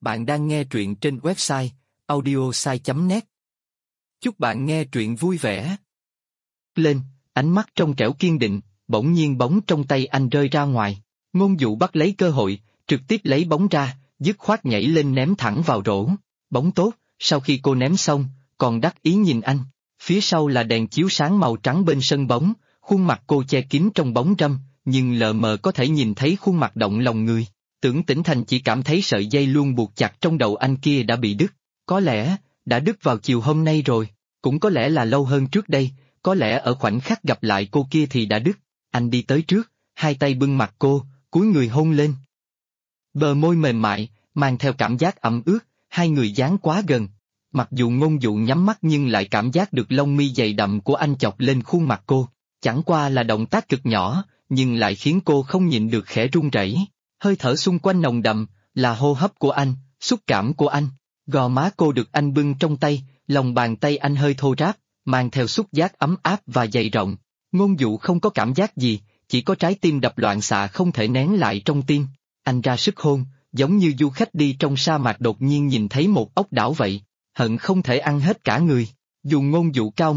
Bạn đang nghe truyện trên website audiosai.net. Chúc bạn nghe truyện vui vẻ. Lên, ánh mắt trong trẻo kiên định, bỗng nhiên bóng trong tay anh rơi ra ngoài. Ngôn Dụ bắt lấy cơ hội, trực tiếp lấy bóng ra, dứt khoát nhảy lên ném thẳng vào rổ. Bóng tốt, sau khi cô ném xong, còn đắc ý nhìn anh. Phía sau là đèn chiếu sáng màu trắng bên sân bóng, khuôn mặt cô che kín trong bóng râm, nhưng lờ mờ có thể nhìn thấy khuôn mặt động lòng người. Tưởng Tĩnh Thành chỉ cảm thấy sợi dây luôn buộc chặt trong đầu anh kia đã bị đứt, có lẽ đã đứt vào chiều hôm nay rồi, cũng có lẽ là lâu hơn trước đây, có lẽ ở khoảnh khắc gặp lại cô kia thì đã đứt. Anh đi tới trước, hai tay bưng mặt cô, cúi người hôn lên. Bờ môi mềm mại, mang theo cảm giác ẩm ướt, hai người dán quá gần. Mặc dù Ngôn Dụ nhắm mắt nhưng lại cảm giác được lông mi dày đậm của anh chọc lên khuôn mặt cô, chẳng qua là động tác cực nhỏ, nhưng lại khiến cô không nhịn được khẽ run rẩy. Hơi thở xung quanh nồng đậm, là hô hấp của anh, xúc cảm của anh. Gò má cô được anh bưng trong tay, lòng bàn tay anh hơi thô ráp, mang theo xúc giác ấm áp và dày rộng. Ngôn Dụ không có cảm giác gì, chỉ có trái tim đập loạn xạ không thể nén lại trong tim. Anh ra sức hôn, giống như du khách đi trong sa mạc đột nhiên nhìn thấy một ốc đảo vậy, hận không thể ăn hết cả người. Dù Ngôn Dụ cao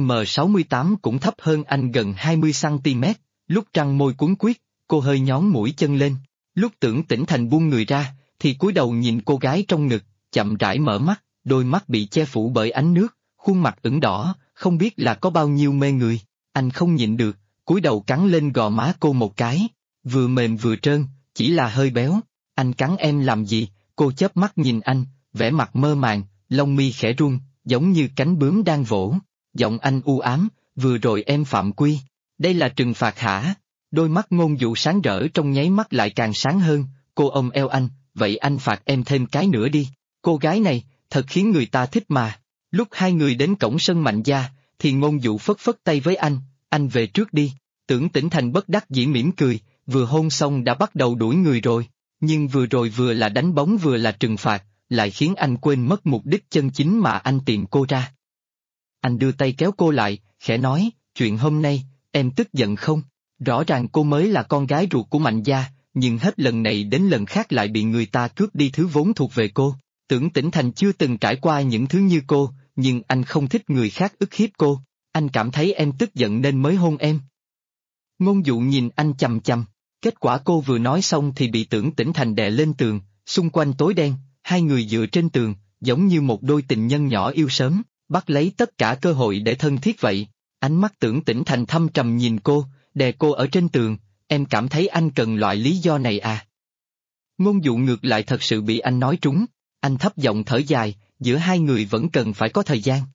1m68 cũng thấp hơn anh gần 20cm, lúc trăng môi cuốn quyết, cô hơi nhón mũi chân lên. Lúc Tưởng Tĩnh Thành buông người ra, thì cúi đầu nhìn cô gái trong ngực, chậm rãi mở mắt, đôi mắt bị che phủ bởi ánh nước, khuôn mặt ửng đỏ, không biết là có bao nhiêu mê người. Anh không nhịn được, cúi đầu cắn lên gò má cô một cái, vừa mềm vừa trơn, chỉ là hơi béo. Anh cắn em làm gì? Cô chớp mắt nhìn anh, vẻ mặt mơ màng, lông mi khẽ run, giống như cánh bướm đang vỗ. Giọng anh u ám, vừa rồi em phạm quy. Đây là trừng phạt hả? Đôi mắt Ngôn Dụ sáng rỡ trong nháy mắt lại càng sáng hơn, cô ôm eo anh, vậy anh phạt em thêm cái nữa đi. Cô gái này, thật khiến người ta thích mà. Lúc hai người đến cổng sân Mạnh gia, thì Ngôn Dụ phất phất tay với anh về trước đi. Tưởng Tĩnh Thành bất đắc dĩ mỉm cười, vừa hôn xong đã bắt đầu đuổi người rồi. Nhưng vừa rồi vừa là đánh bóng vừa là trừng phạt, lại khiến anh quên mất mục đích chân chính mà anh tìm cô ra. Anh đưa tay kéo cô lại, khẽ nói, chuyện hôm nay, em tức giận không? Rõ ràng cô mới là con gái ruột của Mạnh gia, nhưng hết lần này đến lần khác lại bị người ta cướp đi thứ vốn thuộc về cô. Tưởng Tĩnh Thành chưa từng trải qua những thứ như cô, nhưng anh không thích người khác ức hiếp cô. Anh cảm thấy em tức giận nên mới hôn em. Ngôn Dụ nhìn anh chằm chằm, kết quả cô vừa nói xong thì bị Tưởng Tĩnh Thành đè lên tường, xung quanh tối đen, hai người dựa trên tường, giống như một đôi tình nhân nhỏ yêu sớm, bắt lấy tất cả cơ hội để thân thiết vậy. Ánh mắt Tưởng Tĩnh Thành thâm trầm nhìn cô, đè cô ở trên tường, em cảm thấy anh cần loại lý do này à? Ngôn Dụ ngược lại thật sự bị anh nói trúng, anh thấp giọng thở dài, giữa hai người vẫn cần phải có thời gian.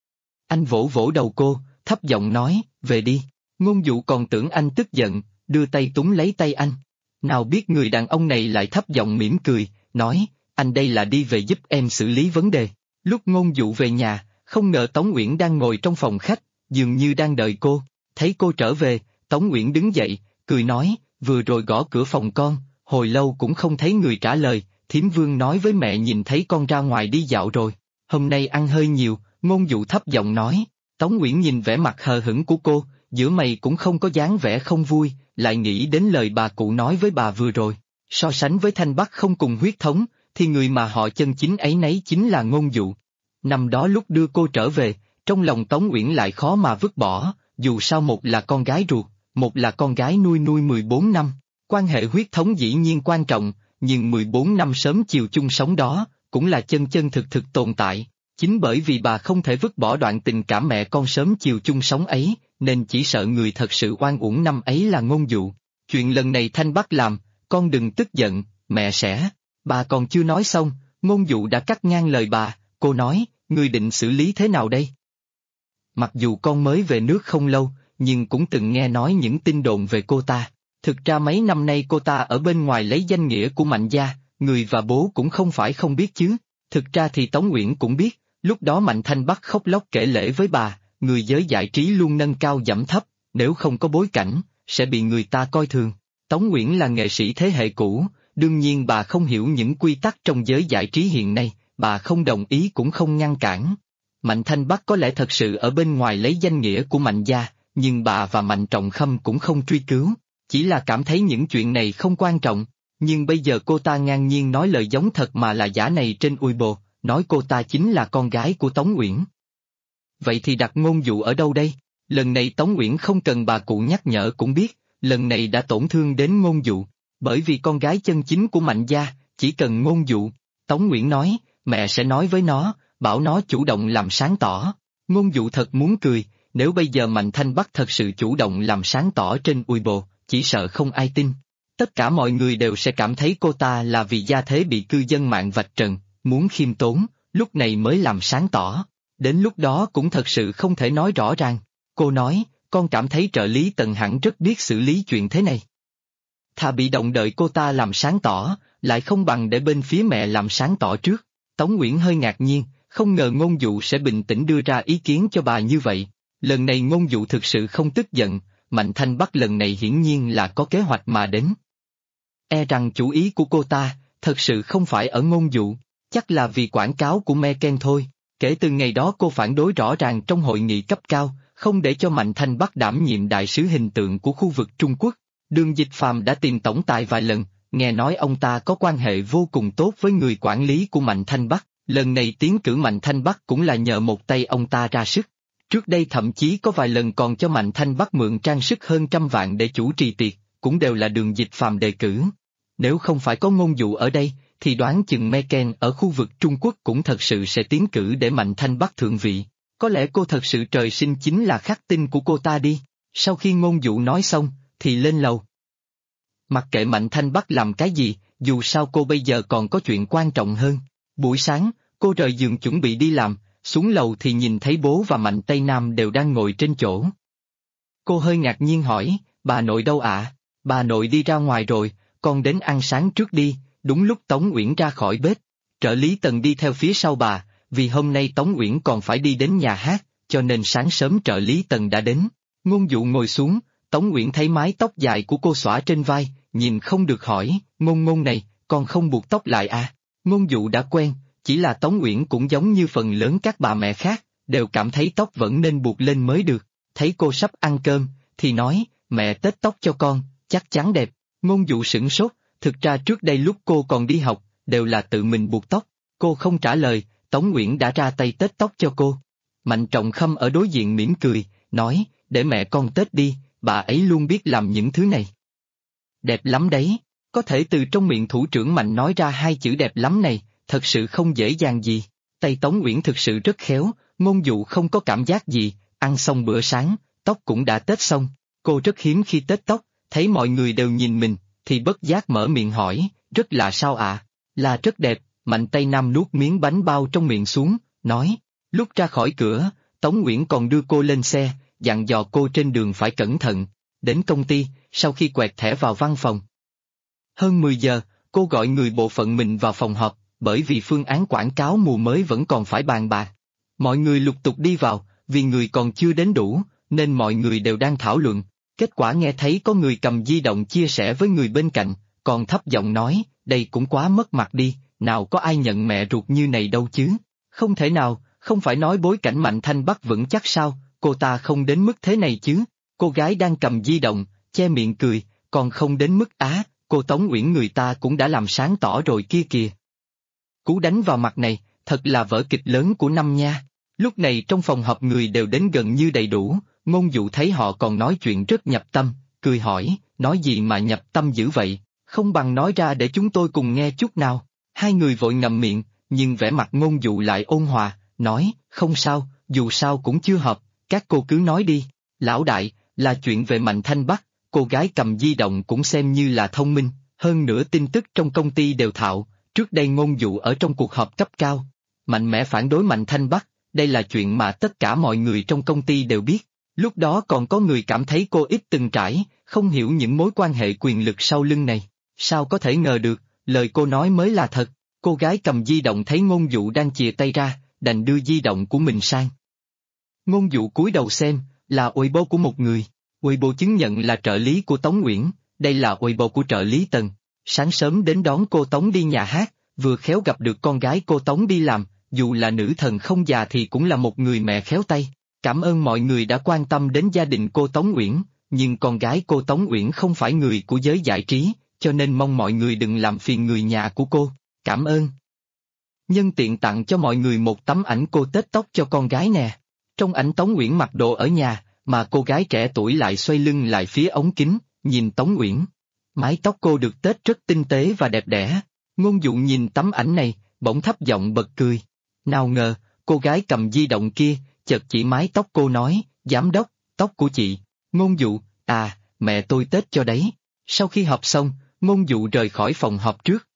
Anh vỗ vỗ đầu cô, thấp giọng nói, về đi. Ngôn Dụ còn tưởng anh tức giận, đưa tay túm lấy tay anh. Nào biết người đàn ông này lại thấp giọng mỉm cười, nói, anh đây là đi về giúp em xử lý vấn đề. Lúc Ngôn Dụ về nhà, không ngờ Tống Uyển đang ngồi trong phòng khách, dường như đang đợi cô. Thấy cô trở về, Tống Uyển đứng dậy, cười nói, vừa rồi gõ cửa phòng con, hồi lâu cũng không thấy người trả lời, Thiếm Vương nói với mẹ nhìn thấy con ra ngoài đi dạo rồi, hôm nay ăn hơi nhiều. Ngôn Dụ thấp giọng nói. Tống Uyển nhìn vẻ mặt hờ hững của cô, giữa mày cũng không có dáng vẻ không vui, lại nghĩ đến lời bà cụ nói với bà vừa rồi. So sánh với Thanh Bắc không cùng huyết thống, thì người mà họ chân chính ấy nấy chính là Ngôn Dụ. Năm đó lúc đưa cô trở về, trong lòng Tống Uyển lại khó mà vứt bỏ, dù sao một là con gái ruột, một là con gái nuôi 14 năm. Quan hệ huyết thống dĩ nhiên quan trọng, nhưng 14 năm sớm chiều chung sống đó, cũng là chân chân thực thực tồn tại. Chính bởi vì bà không thể vứt bỏ đoạn tình cảm mẹ con sớm chiều chung sống ấy, nên chỉ sợ người thật sự oan uổng năm ấy là Ngôn Dụ. Chuyện lần này Thanh Bắc làm, con đừng tức giận, mẹ sẽ. Bà còn chưa nói xong, Ngôn Dụ đã cắt ngang lời bà, cô nói, ngươi định xử lý thế nào đây? Mặc dù con mới về nước không lâu, nhưng cũng từng nghe nói những tin đồn về cô ta. Thực ra mấy năm nay cô ta ở bên ngoài lấy danh nghĩa của Mạnh gia, người và bố cũng không phải không biết chứ. Thực ra thì Tống Uyển cũng biết, lúc đó Mạnh Thanh Bắc khóc lóc kể lể với bà, người giới giải trí luôn nâng cao dẫm thấp, nếu không có bối cảnh, sẽ bị người ta coi thường. Tống Uyển là nghệ sĩ thế hệ cũ, đương nhiên bà không hiểu những quy tắc trong giới giải trí hiện nay, bà không đồng ý cũng không ngăn cản. Mạnh Thanh Bắc có lẽ thật sự ở bên ngoài lấy danh nghĩa của Mạnh gia, nhưng bà và Mạnh Trọng Khâm cũng không truy cứu, chỉ là cảm thấy những chuyện này không quan trọng. nhưng bây giờ cô ta ngang nhiên nói lời giống thật mà là giả này trên Weibo, nói cô ta chính là con gái của Tống Uyển. Vậy thì đặt ngôn dụ ở đâu đây? Lần này Tống Uyển không cần bà cụ nhắc nhở cũng biết, lần này đã tổn thương đến ngôn dụ, bởi vì con gái chân chính của Mạnh gia, chỉ cần ngôn dụ. Tống Uyển nói, mẹ sẽ nói với nó, bảo nó chủ động làm sáng tỏ. Ngôn dụ thật muốn cười, nếu bây giờ Mạnh Thanh Bắc thật sự chủ động làm sáng tỏ trên Weibo, chỉ sợ không ai tin. Tất cả mọi người đều sẽ cảm thấy cô ta là vì gia thế bị cư dân mạng vạch trần, muốn khiêm tốn, lúc này mới làm sáng tỏ. Đến lúc đó cũng thật sự không thể nói rõ ràng. Cô nói, con cảm thấy trợ lý Tần hẳn rất biết xử lý chuyện thế này. Thà bị động đợi cô ta làm sáng tỏ, lại không bằng để bên phía mẹ làm sáng tỏ trước. Tống Uyển hơi ngạc nhiên, không ngờ ngôn dụ sẽ bình tĩnh đưa ra ý kiến cho bà như vậy. Lần này ngôn dụ thực sự không tức giận, Mạnh Thanh Bắc lần này hiển nhiên là có kế hoạch mà đến. E rằng chủ ý của cô ta, thật sự không phải ở ngôn dụ, chắc là vì quảng cáo của Meken thôi. Kể từ ngày đó cô phản đối rõ ràng trong hội nghị cấp cao, không để cho Mạnh Thanh Bắc đảm nhiệm đại sứ hình tượng của khu vực Trung Quốc. Đường Dịch Phàm đã tìm tổng tài vài lần, nghe nói ông ta có quan hệ vô cùng tốt với người quản lý của Mạnh Thanh Bắc, lần này tiến cử Mạnh Thanh Bắc cũng là nhờ một tay ông ta ra sức. Trước đây thậm chí có vài lần còn cho Mạnh Thanh Bắc mượn trang sức hơn 100 vạn để chủ trì tiệc, cũng đều là Đường Dịch Phàm đề cử. Nếu không phải có ngôn dụ ở đây, thì đoán chừng Meken ở khu vực Trung Quốc cũng thật sự sẽ tiến cử để Mạnh Thanh Bắc thượng vị. Có lẽ cô thật sự trời sinh chính là khắc tinh của cô ta đi. Sau khi ngôn dụ nói xong, thì lên lầu. Mặc kệ Mạnh Thanh Bắc làm cái gì, dù sao cô bây giờ còn có chuyện quan trọng hơn. Buổi sáng, cô rời giường chuẩn bị đi làm, xuống lầu thì nhìn thấy bố và Mạnh Tây Nam đều đang ngồi trên chỗ. Cô hơi ngạc nhiên hỏi, bà nội đâu ạ? Bà nội đi ra ngoài rồi, con đến ăn sáng trước đi. Đúng lúc Tống Uyển ra khỏi bếp, trợ lý Tần đi theo phía sau bà, vì hôm nay Tống Uyển còn phải đi đến nhà hát, cho nên sáng sớm trợ lý Tần đã đến. Ngôn dụ ngồi xuống, Tống Uyển thấy mái tóc dài của cô xõa trên vai, nhìn không được hỏi, ngôn ngôn này, con không buộc tóc lại à? Ngôn dụ đã quen, chỉ là Tống Uyển cũng giống như phần lớn các bà mẹ khác, đều cảm thấy tóc vẫn nên buộc lên mới được. Thấy cô sắp ăn cơm, thì nói, mẹ tết tóc cho con, chắc chắn đẹp. Ngôn dụ sửng sốt. Thực ra trước đây lúc cô còn đi học, đều là tự mình buộc tóc. Cô không trả lời, Tống Uyển đã ra tay tết tóc cho cô. Mạnh Trọng Khâm ở đối diện mỉm cười, nói, để mẹ con tết đi, bà ấy luôn biết làm những thứ này. Đẹp lắm đấy, có thể từ trong miệng thủ trưởng Mạnh nói ra hai chữ đẹp lắm này, thật sự không dễ dàng gì. Tay Tống Uyển thực sự rất khéo, ngôn dụ không có cảm giác gì, ăn xong bữa sáng, tóc cũng đã tết xong. Cô rất hiếm khi tết tóc, thấy mọi người đều nhìn mình, thì bất giác mở miệng hỏi, rất là sao ạ? Là rất đẹp. Mạnh Tây Nam nuốt miếng bánh bao trong miệng xuống, nói. Lúc ra khỏi cửa, Tống Uyển còn đưa cô lên xe, dặn dò cô trên đường phải cẩn thận. Đến công ty, sau khi quẹt thẻ vào văn phòng. Hơn 10 giờ, cô gọi người bộ phận mình vào phòng họp, bởi vì phương án quảng cáo mùa mới vẫn còn phải bàn bạc. Mọi người lục tục đi vào, vì người còn chưa đến đủ, nên mọi người đều đang thảo luận. Kết quả nghe thấy có người cầm di động chia sẻ với người bên cạnh, còn thấp giọng nói, đây cũng quá mất mặt đi, nào có ai nhận mẹ ruột như này đâu chứ. Không thể nào, không phải nói bối cảnh Mạnh Thanh Bắc vững chắc sao, cô ta không đến mức thế này chứ. Cô gái đang cầm di động, che miệng cười, còn không đến mức cô Tống Uyển người ta cũng đã làm sáng tỏ rồi kia kìa. Cú đánh vào mặt này, thật là vở kịch lớn của năm nha. Lúc này trong phòng họp người đều đến gần như đầy đủ. Ngôn dụ thấy họ còn nói chuyện rất nhập tâm, cười hỏi, nói gì mà nhập tâm dữ vậy, không bằng nói ra để chúng tôi cùng nghe chút nào. Hai người vội ngậm miệng, nhưng vẻ mặt ngôn dụ lại ôn hòa, nói, không sao, dù sao cũng chưa hợp, các cô cứ nói đi. Lão đại, là chuyện về Mạnh Thanh Bắc, cô gái cầm di động cũng xem như là thông minh, hơn nữa tin tức trong công ty đều thạo, trước đây ngôn dụ ở trong cuộc họp cấp cao, mạnh mẽ phản đối Mạnh Thanh Bắc, đây là chuyện mà tất cả mọi người trong công ty đều biết. Lúc đó còn có người cảm thấy cô ít từng trải, không hiểu những mối quan hệ quyền lực sau lưng này. Sao có thể ngờ được, lời cô nói mới là thật. Cô gái cầm di động thấy ngôn dụ đang chìa tay ra, đành đưa di động của mình sang. Ngôn dụ cúi đầu xem, là Weibo của một người. Weibo chứng nhận là trợ lý của Tống Uyển, đây là Weibo của trợ lý Tần. Sáng sớm đến đón cô Tống đi nhà hát, vừa khéo gặp được con gái cô Tống đi làm, dù là nữ thần không già thì cũng là một người mẹ khéo tay. Cảm ơn mọi người đã quan tâm đến gia đình cô Tống Uyển, nhưng con gái cô Tống Uyển không phải người của giới giải trí, cho nên mong mọi người đừng làm phiền người nhà của cô, cảm ơn. Nhân tiện tặng cho mọi người một tấm ảnh cô tết tóc cho con gái nè. Trong ảnh Tống Uyển mặc đồ ở nhà, mà cô gái trẻ tuổi lại xoay lưng lại phía ống kính, nhìn Tống Uyển. Mái tóc cô được tết rất tinh tế và đẹp đẽ. Ngôn Dụ nhìn tấm ảnh này, bỗng thấp giọng bật cười. Nào ngờ, cô gái cầm di động kia, chợt chỉ mái tóc cô nói, giám đốc, tóc của chị. Ngôn Dụ, à, mẹ tôi tết cho đấy. Sau khi họp xong, Ngôn Dụ rời khỏi phòng họp trước.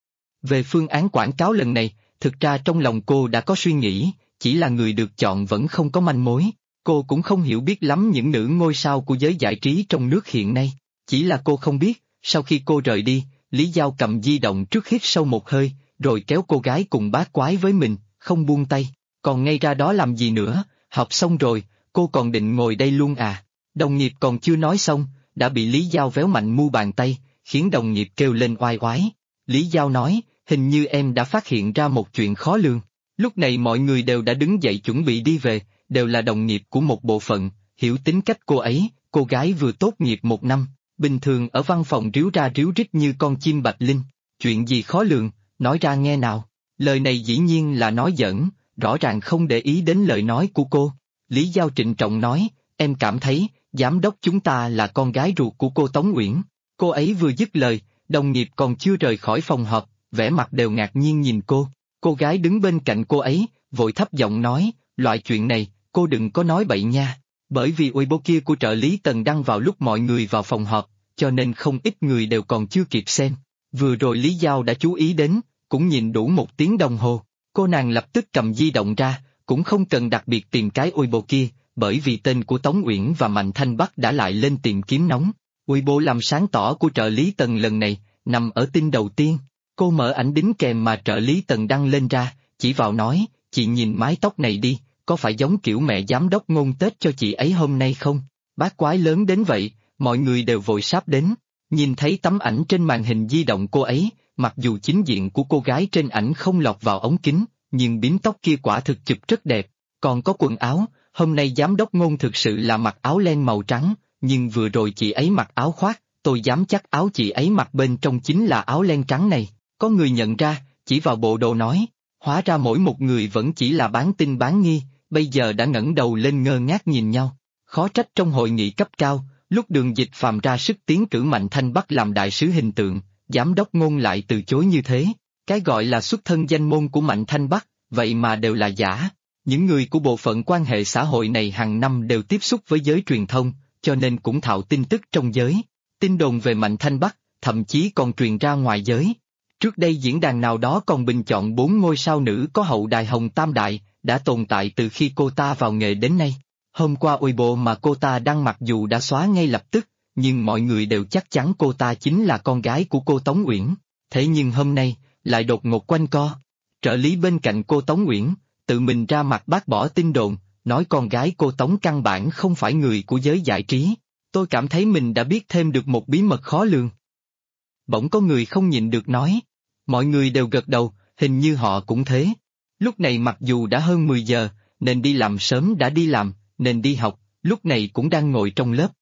Về phương án quảng cáo lần này, thực ra trong lòng cô đã có suy nghĩ, chỉ là người được chọn vẫn không có manh mối. Cô cũng không hiểu biết lắm những nữ ngôi sao của giới giải trí trong nước hiện nay. Chỉ là cô không biết, sau khi cô rời đi, Lý Giao cầm di động trước hít sâu một hơi, rồi kéo cô gái cùng bát quái với mình, không buông tay. Còn ngay ra đó làm gì nữa, học xong rồi, cô còn định ngồi đây luôn à? Đồng nghiệp còn chưa nói xong, đã bị Lý Giao véo mạnh mu bàn tay, khiến đồng nghiệp kêu lên oai oái. Lý Giao nói, hình như em đã phát hiện ra một chuyện khó lường. Lúc này mọi người đều đã đứng dậy chuẩn bị đi về, đều là đồng nghiệp của một bộ phận, hiểu tính cách cô ấy, cô gái vừa tốt nghiệp 1 năm, bình thường ở văn phòng ríu ra ríu rít như con chim bạch linh. Chuyện gì khó lường, nói ra nghe nào. Lời này dĩ nhiên là nói giỡn, rõ ràng không để ý đến lời nói của cô. Lý Giao trịnh trọng nói, em cảm thấy, giám đốc chúng ta là con gái ruột của cô Tống Uyển. Cô ấy vừa dứt lời, đồng nghiệp còn chưa rời khỏi phòng họp, vẻ mặt đều ngạc nhiên nhìn cô. Cô gái đứng bên cạnh cô ấy, vội thấp giọng nói, loại chuyện này, cô đừng có nói bậy nha. Bởi vì Weibo kia của trợ lý Tần đăng vào lúc mọi người vào phòng họp, cho nên không ít người đều còn chưa kịp xem. Vừa rồi Lý Giao đã chú ý đến, cũng nhìn đủ 1 tiếng đồng hồ. Cô nàng lập tức cầm di động ra, cũng không cần đặc biệt tìm cái Weibo kia, bởi vì tên của Tống Uyển và Mạnh Thanh Bắc đã lại lên tìm kiếm nóng. Weibo làm sáng tỏ của trợ lý Tần lần này, nằm ở tin đầu tiên. Cô mở ảnh đính kèm mà trợ lý Tần đăng lên ra, chỉ vào nói, chị nhìn mái tóc này đi, có phải giống kiểu mẹ giám đốc Ngôn Tết cho chị ấy hôm nay không? Bát quái lớn đến vậy, mọi người đều vội sáp đến. Nhìn thấy tấm ảnh trên màn hình di động cô ấy, mặc dù chính diện của cô gái trên ảnh không lọt vào ống kính, nhưng bím tóc kia quả thực chụp rất đẹp. Còn có quần áo, hôm nay giám đốc Ngôn thực sự là mặc áo len màu trắng, nhưng vừa rồi chị ấy mặc áo khoác, tôi dám chắc áo chị ấy mặc bên trong chính là áo len trắng này. Có người nhận ra, chỉ vào bộ đồ nói, hóa ra mỗi một người vẫn chỉ là bán tin bán nghi, bây giờ đã ngẩng đầu lên ngơ ngác nhìn nhau. Khó trách trong hội nghị cấp cao, lúc Đường Dịch Phàm ra sức tiến cử Mạnh Thanh Bắc làm đại sứ hình tượng, giám đốc Ngôn lại từ chối như thế. Cái gọi là xuất thân danh môn của Mạnh Thanh Bắc, vậy mà đều là giả. Những người của bộ phận quan hệ xã hội này hàng năm đều tiếp xúc với giới truyền thông, cho nên cũng thạo tin tức trong giới. Tin đồn về Mạnh Thanh Bắc, thậm chí còn truyền ra ngoài giới. Trước đây diễn đàn nào đó còn bình chọn 4 ngôi sao nữ có hậu đài Hồng Tam Đại, đã tồn tại từ khi cô ta vào nghề đến nay. Hôm qua Weibo mà cô ta đăng mặc dù đã xóa ngay lập tức, nhưng mọi người đều chắc chắn cô ta chính là con gái của cô Tống Uyển. Thế nhưng hôm nay, lại đột ngột quanh co. Trợ lý bên cạnh cô Tống Uyển, tự mình ra mặt bác bỏ tin đồn, nói con gái cô Tống căn bản không phải người của giới giải trí. Tôi cảm thấy mình đã biết thêm được một bí mật khó lường. Bỗng có người không nhịn được nói. Mọi người đều gật đầu, hình như họ cũng thế. Lúc này mặc dù đã hơn 10 giờ, nên đi làm sớm đã đi làm, nên đi học, lúc này cũng đang ngồi trong lớp.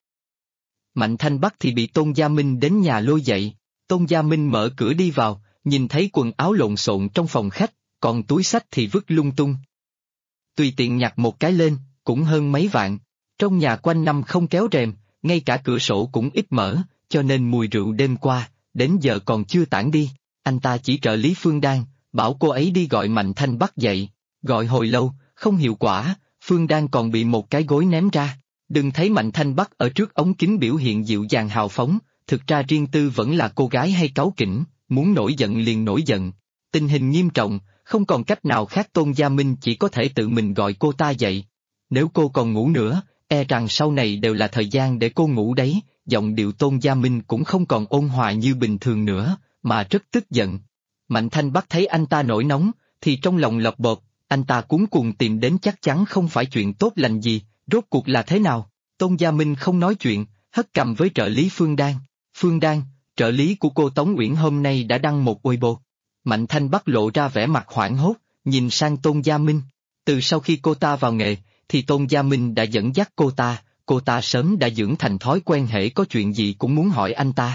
Mạnh Thanh Bắc thì bị Tôn Gia Minh đến nhà lôi dậy. Tôn Gia Minh mở cửa đi vào, nhìn thấy quần áo lộn xộn trong phòng khách, còn túi xách thì vứt lung tung. Tùy tiện nhặt một cái lên, cũng hơn mấy vạn. Trong nhà quanh năm không kéo rèm, ngay cả cửa sổ cũng ít mở, cho nên mùi rượu đêm qua, đến giờ còn chưa tản đi. Anh ta chỉ trợ lý Phương Đan, bảo cô ấy đi gọi Mạnh Thanh Bắc dậy. Gọi hồi lâu, không hiệu quả, Phương Đan còn bị một cái gối ném ra. Đừng thấy Mạnh Thanh Bắc ở trước ống kính biểu hiện dịu dàng hào phóng, thực ra riêng tư vẫn là cô gái hay cáu kỉnh, muốn nổi giận liền nổi giận. Tình hình nghiêm trọng, không còn cách nào khác Tôn Gia Minh chỉ có thể tự mình gọi cô ta dậy. Nếu cô còn ngủ nữa, e rằng sau này đều là thời gian để cô ngủ đấy. Giọng điệu Tôn Gia Minh cũng không còn ôn hòa như bình thường nữa, mà rất tức giận. Mạnh Thanh Bắc thấy anh ta nổi nóng, thì trong lòng lọc bột, anh ta cuống cuồng tìm đến chắc chắn không phải chuyện tốt lành gì, rốt cuộc là thế nào. Tôn Gia Minh không nói chuyện, hất cằm với trợ lý Phương Đan. Phương Đan, trợ lý của cô Tống Uyển hôm nay đã đăng một Weibo. Mạnh Thanh Bắc lộ ra vẻ mặt hoảng hốt, nhìn sang Tôn Gia Minh. Từ sau khi cô ta vào nghề, thì Tôn Gia Minh đã dẫn dắt cô ta sớm đã dưỡng thành thói quen hễ có chuyện gì cũng muốn hỏi anh ta.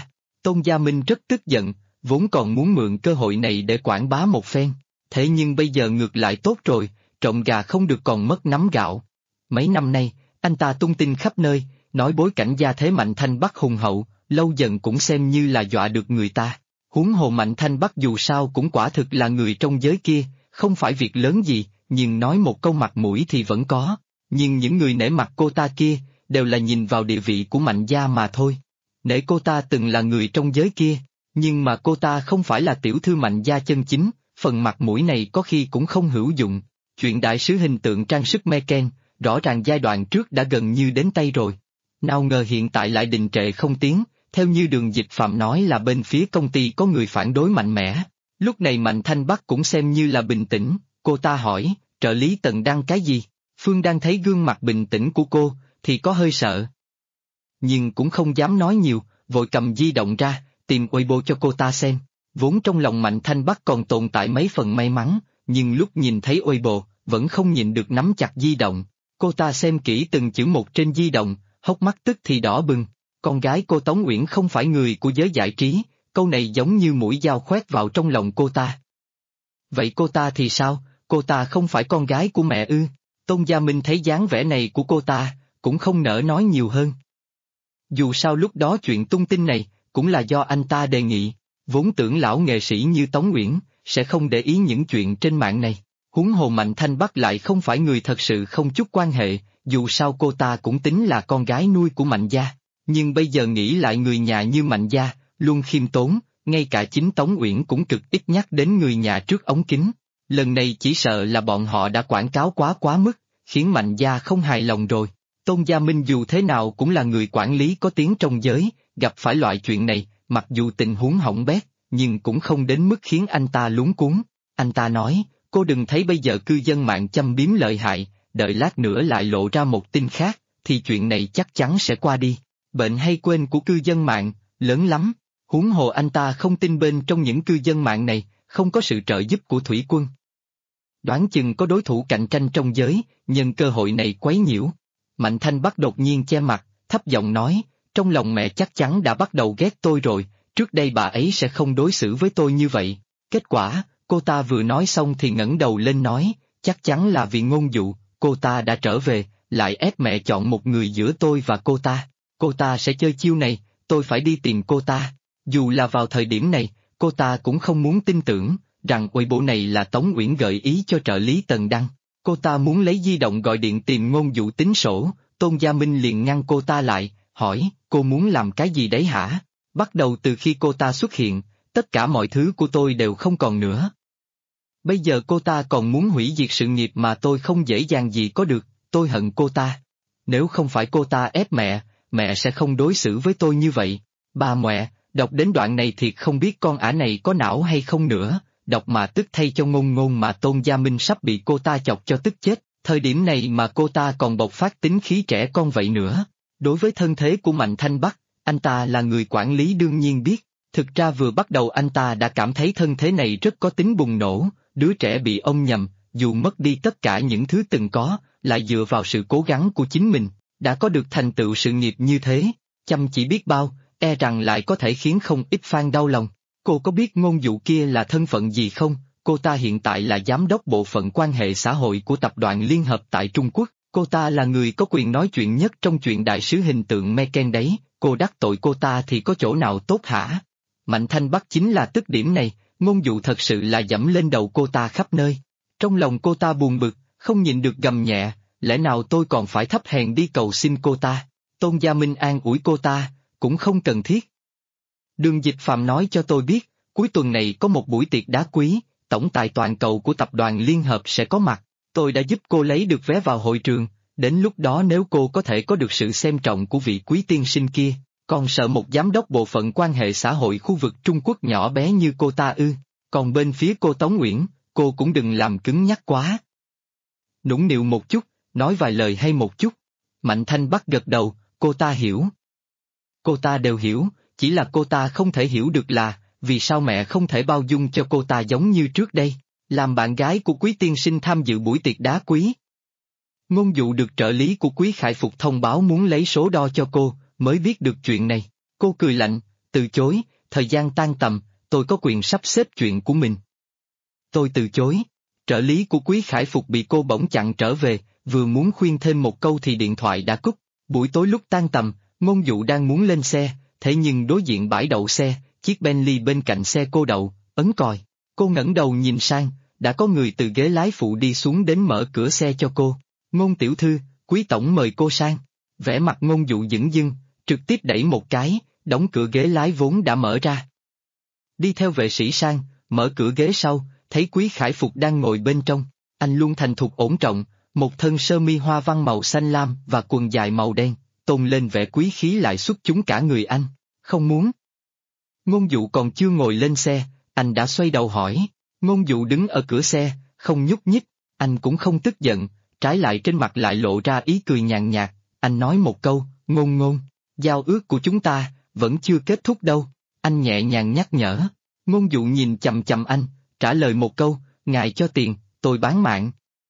Tôn Gia Minh rất tức giận, vốn còn muốn mượn cơ hội này để quảng bá một phen. Thế nhưng bây giờ ngược lại tốt rồi, trộm gà không được còn mất nắm gạo. Mấy năm nay, anh ta tung tin khắp nơi, nói bối cảnh gia thế Mạnh Thanh Bắc hùng hậu, lâu dần cũng xem như là dọa được người ta. Huống hồ Mạnh Thanh Bắc dù sao cũng quả thực là người trong giới kia, không phải việc lớn gì, nhưng nói một câu mặt mũi thì vẫn có. Nhưng những người nể mặt cô ta kia, đều là nhìn vào địa vị của Mạnh gia mà thôi. Nể cô ta từng là người trong giới kia, nhưng mà cô ta không phải là tiểu thư Mạnh gia chân chính, phần mặt mũi này có khi cũng không hữu dụng. Chuyện đại sứ hình tượng trang sức Meken, rõ ràng giai đoạn trước đã gần như đến tay rồi. Nào ngờ hiện tại lại đình trệ không tiến, theo như Đường Dịch Phạm nói là bên phía công ty có người phản đối mạnh mẽ. Lúc này Mạnh Thanh Bắc cũng xem như là bình tĩnh, cô ta hỏi, trợ lý Tần Đăng cái gì? Phương Đăng thấy gương mặt bình tĩnh của cô, thì có hơi sợ. Nhưng cũng không dám nói nhiều, vội cầm di động ra, tìm Weibo cho cô ta xem. Vốn trong lòng Mạnh Thanh Bắc còn tồn tại mấy phần may mắn, nhưng lúc nhìn thấy Weibo, vẫn không nhịn được nắm chặt di động. Cô ta xem kỹ từng chữ một trên di động, hốc mắt tức thì đỏ bừng. Con gái cô Tống Uyển không phải người của giới giải trí, câu này giống như mũi dao khoét vào trong lòng cô ta. Vậy cô ta thì sao, cô ta không phải con gái của mẹ ư? Tôn Gia Minh thấy dáng vẻ này của cô ta, cũng không nỡ nói nhiều hơn. Dù sao lúc đó chuyện tung tin này, cũng là do anh ta đề nghị, vốn tưởng lão nghệ sĩ như Tống Uyển, sẽ không để ý những chuyện trên mạng này. Huống hồ Mạnh Thanh Bắc lại không phải người thật sự không chút quan hệ, dù sao cô ta cũng tính là con gái nuôi của Mạnh gia. Nhưng bây giờ nghĩ lại người nhà như Mạnh gia, luôn khiêm tốn, ngay cả chính Tống Uyển cũng cực ít nhắc đến người nhà trước ống kính. Lần này chỉ sợ là bọn họ đã quảng cáo quá mức, khiến Mạnh gia không hài lòng rồi. Tôn Gia Minh dù thế nào cũng là người quản lý có tiếng trong giới, gặp phải loại chuyện này, mặc dù tình huống hỏng bét, nhưng cũng không đến mức khiến anh ta luống cuống. Anh ta nói, cô đừng thấy bây giờ cư dân mạng châm biếm lợi hại, đợi lát nữa lại lộ ra một tin khác, thì chuyện này chắc chắn sẽ qua đi. Bệnh hay quên của cư dân mạng, lớn lắm. Huống hồ anh ta không tin bên trong những cư dân mạng này, không có sự trợ giúp của thủy quân. Đoán chừng có đối thủ cạnh tranh trong giới, nhân cơ hội này quấy nhiễu. Mạnh Thanh Bắc đột nhiên che mặt, thấp giọng nói, trong lòng mẹ chắc chắn đã bắt đầu ghét tôi rồi, trước đây bà ấy sẽ không đối xử với tôi như vậy. Kết quả, cô ta vừa nói xong thì ngẩng đầu lên nói, chắc chắn là vì ngôn dụ, cô ta đã trở về, lại ép mẹ chọn một người giữa tôi và cô ta. Cô ta sẽ chơi chiêu này, tôi phải đi tìm cô ta. Dù là vào thời điểm này, cô ta cũng không muốn tin tưởng, rằng Weibo này là Tống Uyển gợi ý cho trợ lý Tần Đăng. Cô ta muốn lấy di động gọi điện tìm ngôn dụ tính sổ, Tôn Gia Minh liền ngăn cô ta lại, hỏi, cô muốn làm cái gì đấy hả? Bắt đầu từ khi cô ta xuất hiện, tất cả mọi thứ của tôi đều không còn nữa. Bây giờ cô ta còn muốn hủy diệt sự nghiệp mà tôi không dễ dàng gì có được, tôi hận cô ta. Nếu không phải cô ta ép mẹ sẽ không đối xử với tôi như vậy. Ba mẹ, đọc đến đoạn này thiệt không biết con ả này có não hay không nữa, đọc mà tức thay cho Ngôn mà Tôn Gia Minh sắp bị cô ta chọc cho tức chết, thời điểm này mà cô ta còn bộc phát tính khí trẻ con vậy nữa. Đối với thân thế của Mạnh Thanh Bắc, anh ta là người quản lý đương nhiên biết, thực ra vừa bắt đầu anh ta đã cảm thấy thân thế này rất có tính bùng nổ, đứa trẻ bị ôm nhầm, dù mất đi tất cả những thứ từng có, lại dựa vào sự cố gắng của chính mình, đã có được thành tựu sự nghiệp như thế, chăm chỉ biết bao, e rằng lại có thể khiến không ít fan đau lòng. Cô có biết ngôn dụ kia là thân phận gì không? Cô ta hiện tại là giám đốc bộ phận quan hệ xã hội của tập đoàn Liên Hợp tại Trung Quốc, cô ta là người có quyền nói chuyện nhất trong chuyện đại sứ hình tượng Meken đấy, cô đắc tội cô ta thì có chỗ nào tốt hả? Mạnh Thanh Bắc chính là tức điểm này, ngôn dụ thật sự là dẫm lên đầu cô ta khắp nơi. Trong lòng cô ta buồn bực, không nhịn được gầm nhẹ, lẽ nào tôi còn phải thấp hèn đi cầu xin cô ta? Tôn Gia Minh an ủi cô ta, cũng không cần thiết. Đường Dịch Phạm nói cho tôi biết, cuối tuần này có một buổi tiệc đá quý, tổng tài toàn cầu của tập đoàn Liên Hợp sẽ có mặt, tôi đã giúp cô lấy được vé vào hội trường, đến lúc đó nếu cô có thể có được sự xem trọng của vị quý tiên sinh kia, còn sợ một giám đốc bộ phận quan hệ xã hội khu vực Trung Quốc nhỏ bé như cô ta ư, còn bên phía cô Tống Uyển, cô cũng đừng làm cứng nhắc quá. Nũng nịu một chút, nói vài lời hay một chút. Mạnh Thanh Bắc gật đầu, cô ta hiểu. Cô ta đều hiểu, chỉ là cô ta không thể hiểu được là, vì sao mẹ không thể bao dung cho cô ta giống như trước đây, làm bạn gái của quý tiên sinh tham dự buổi tiệc đá quý. Ngôn dụ được trợ lý của quý Khải Phục thông báo muốn lấy số đo cho cô, mới biết được chuyện này. Cô cười lạnh, từ chối, thời gian tan tầm, tôi có quyền sắp xếp chuyện của mình. Tôi từ chối. Trợ lý của Quý Khải Phục bị cô bỗng chặn trở về, vừa muốn khuyên thêm một câu thì điện thoại đã cúp. Buổi tối lúc tan tầm, Ngôn Dụ đang muốn lên xe, thế nhưng đối diện bãi đậu xe, chiếc Bentley bên cạnh xe cô đậu, ấn còi. Cô ngẩng đầu nhìn sang, đã có người từ ghế lái phụ đi xuống đến mở cửa xe cho cô. Ngôn tiểu thư, Quý tổng mời cô sang. Vẻ mặt Ngôn Dụ dửng dưng, trực tiếp đẩy một cái, đóng cửa ghế lái vốn đã mở ra. Đi theo vệ sĩ sang, mở cửa ghế sau, thấy Quý Khải Phục đang ngồi bên trong. Anh luôn thành thục ổn trọng, một thân sơ mi hoa văn màu xanh lam và quần dài màu đen, tôn lên vẻ quý khí lại xuất chúng cả người anh. Không muốn. Ngôn Dụ còn chưa ngồi lên xe, anh đã xoay đầu hỏi. Ngôn Dụ đứng ở cửa xe, không nhúc nhích, anh cũng không tức giận, trái lại trên mặt lại lộ ra ý cười nhàn nhạt. Anh nói một câu, Ngôn Ngôn, giao ước của chúng ta, vẫn chưa kết thúc đâu. Anh nhẹ nhàng nhắc nhở. Ngôn Dụ nhìn chằm chằm anh, trả lời một câu, ngài cho tiền, tôi bán mạng.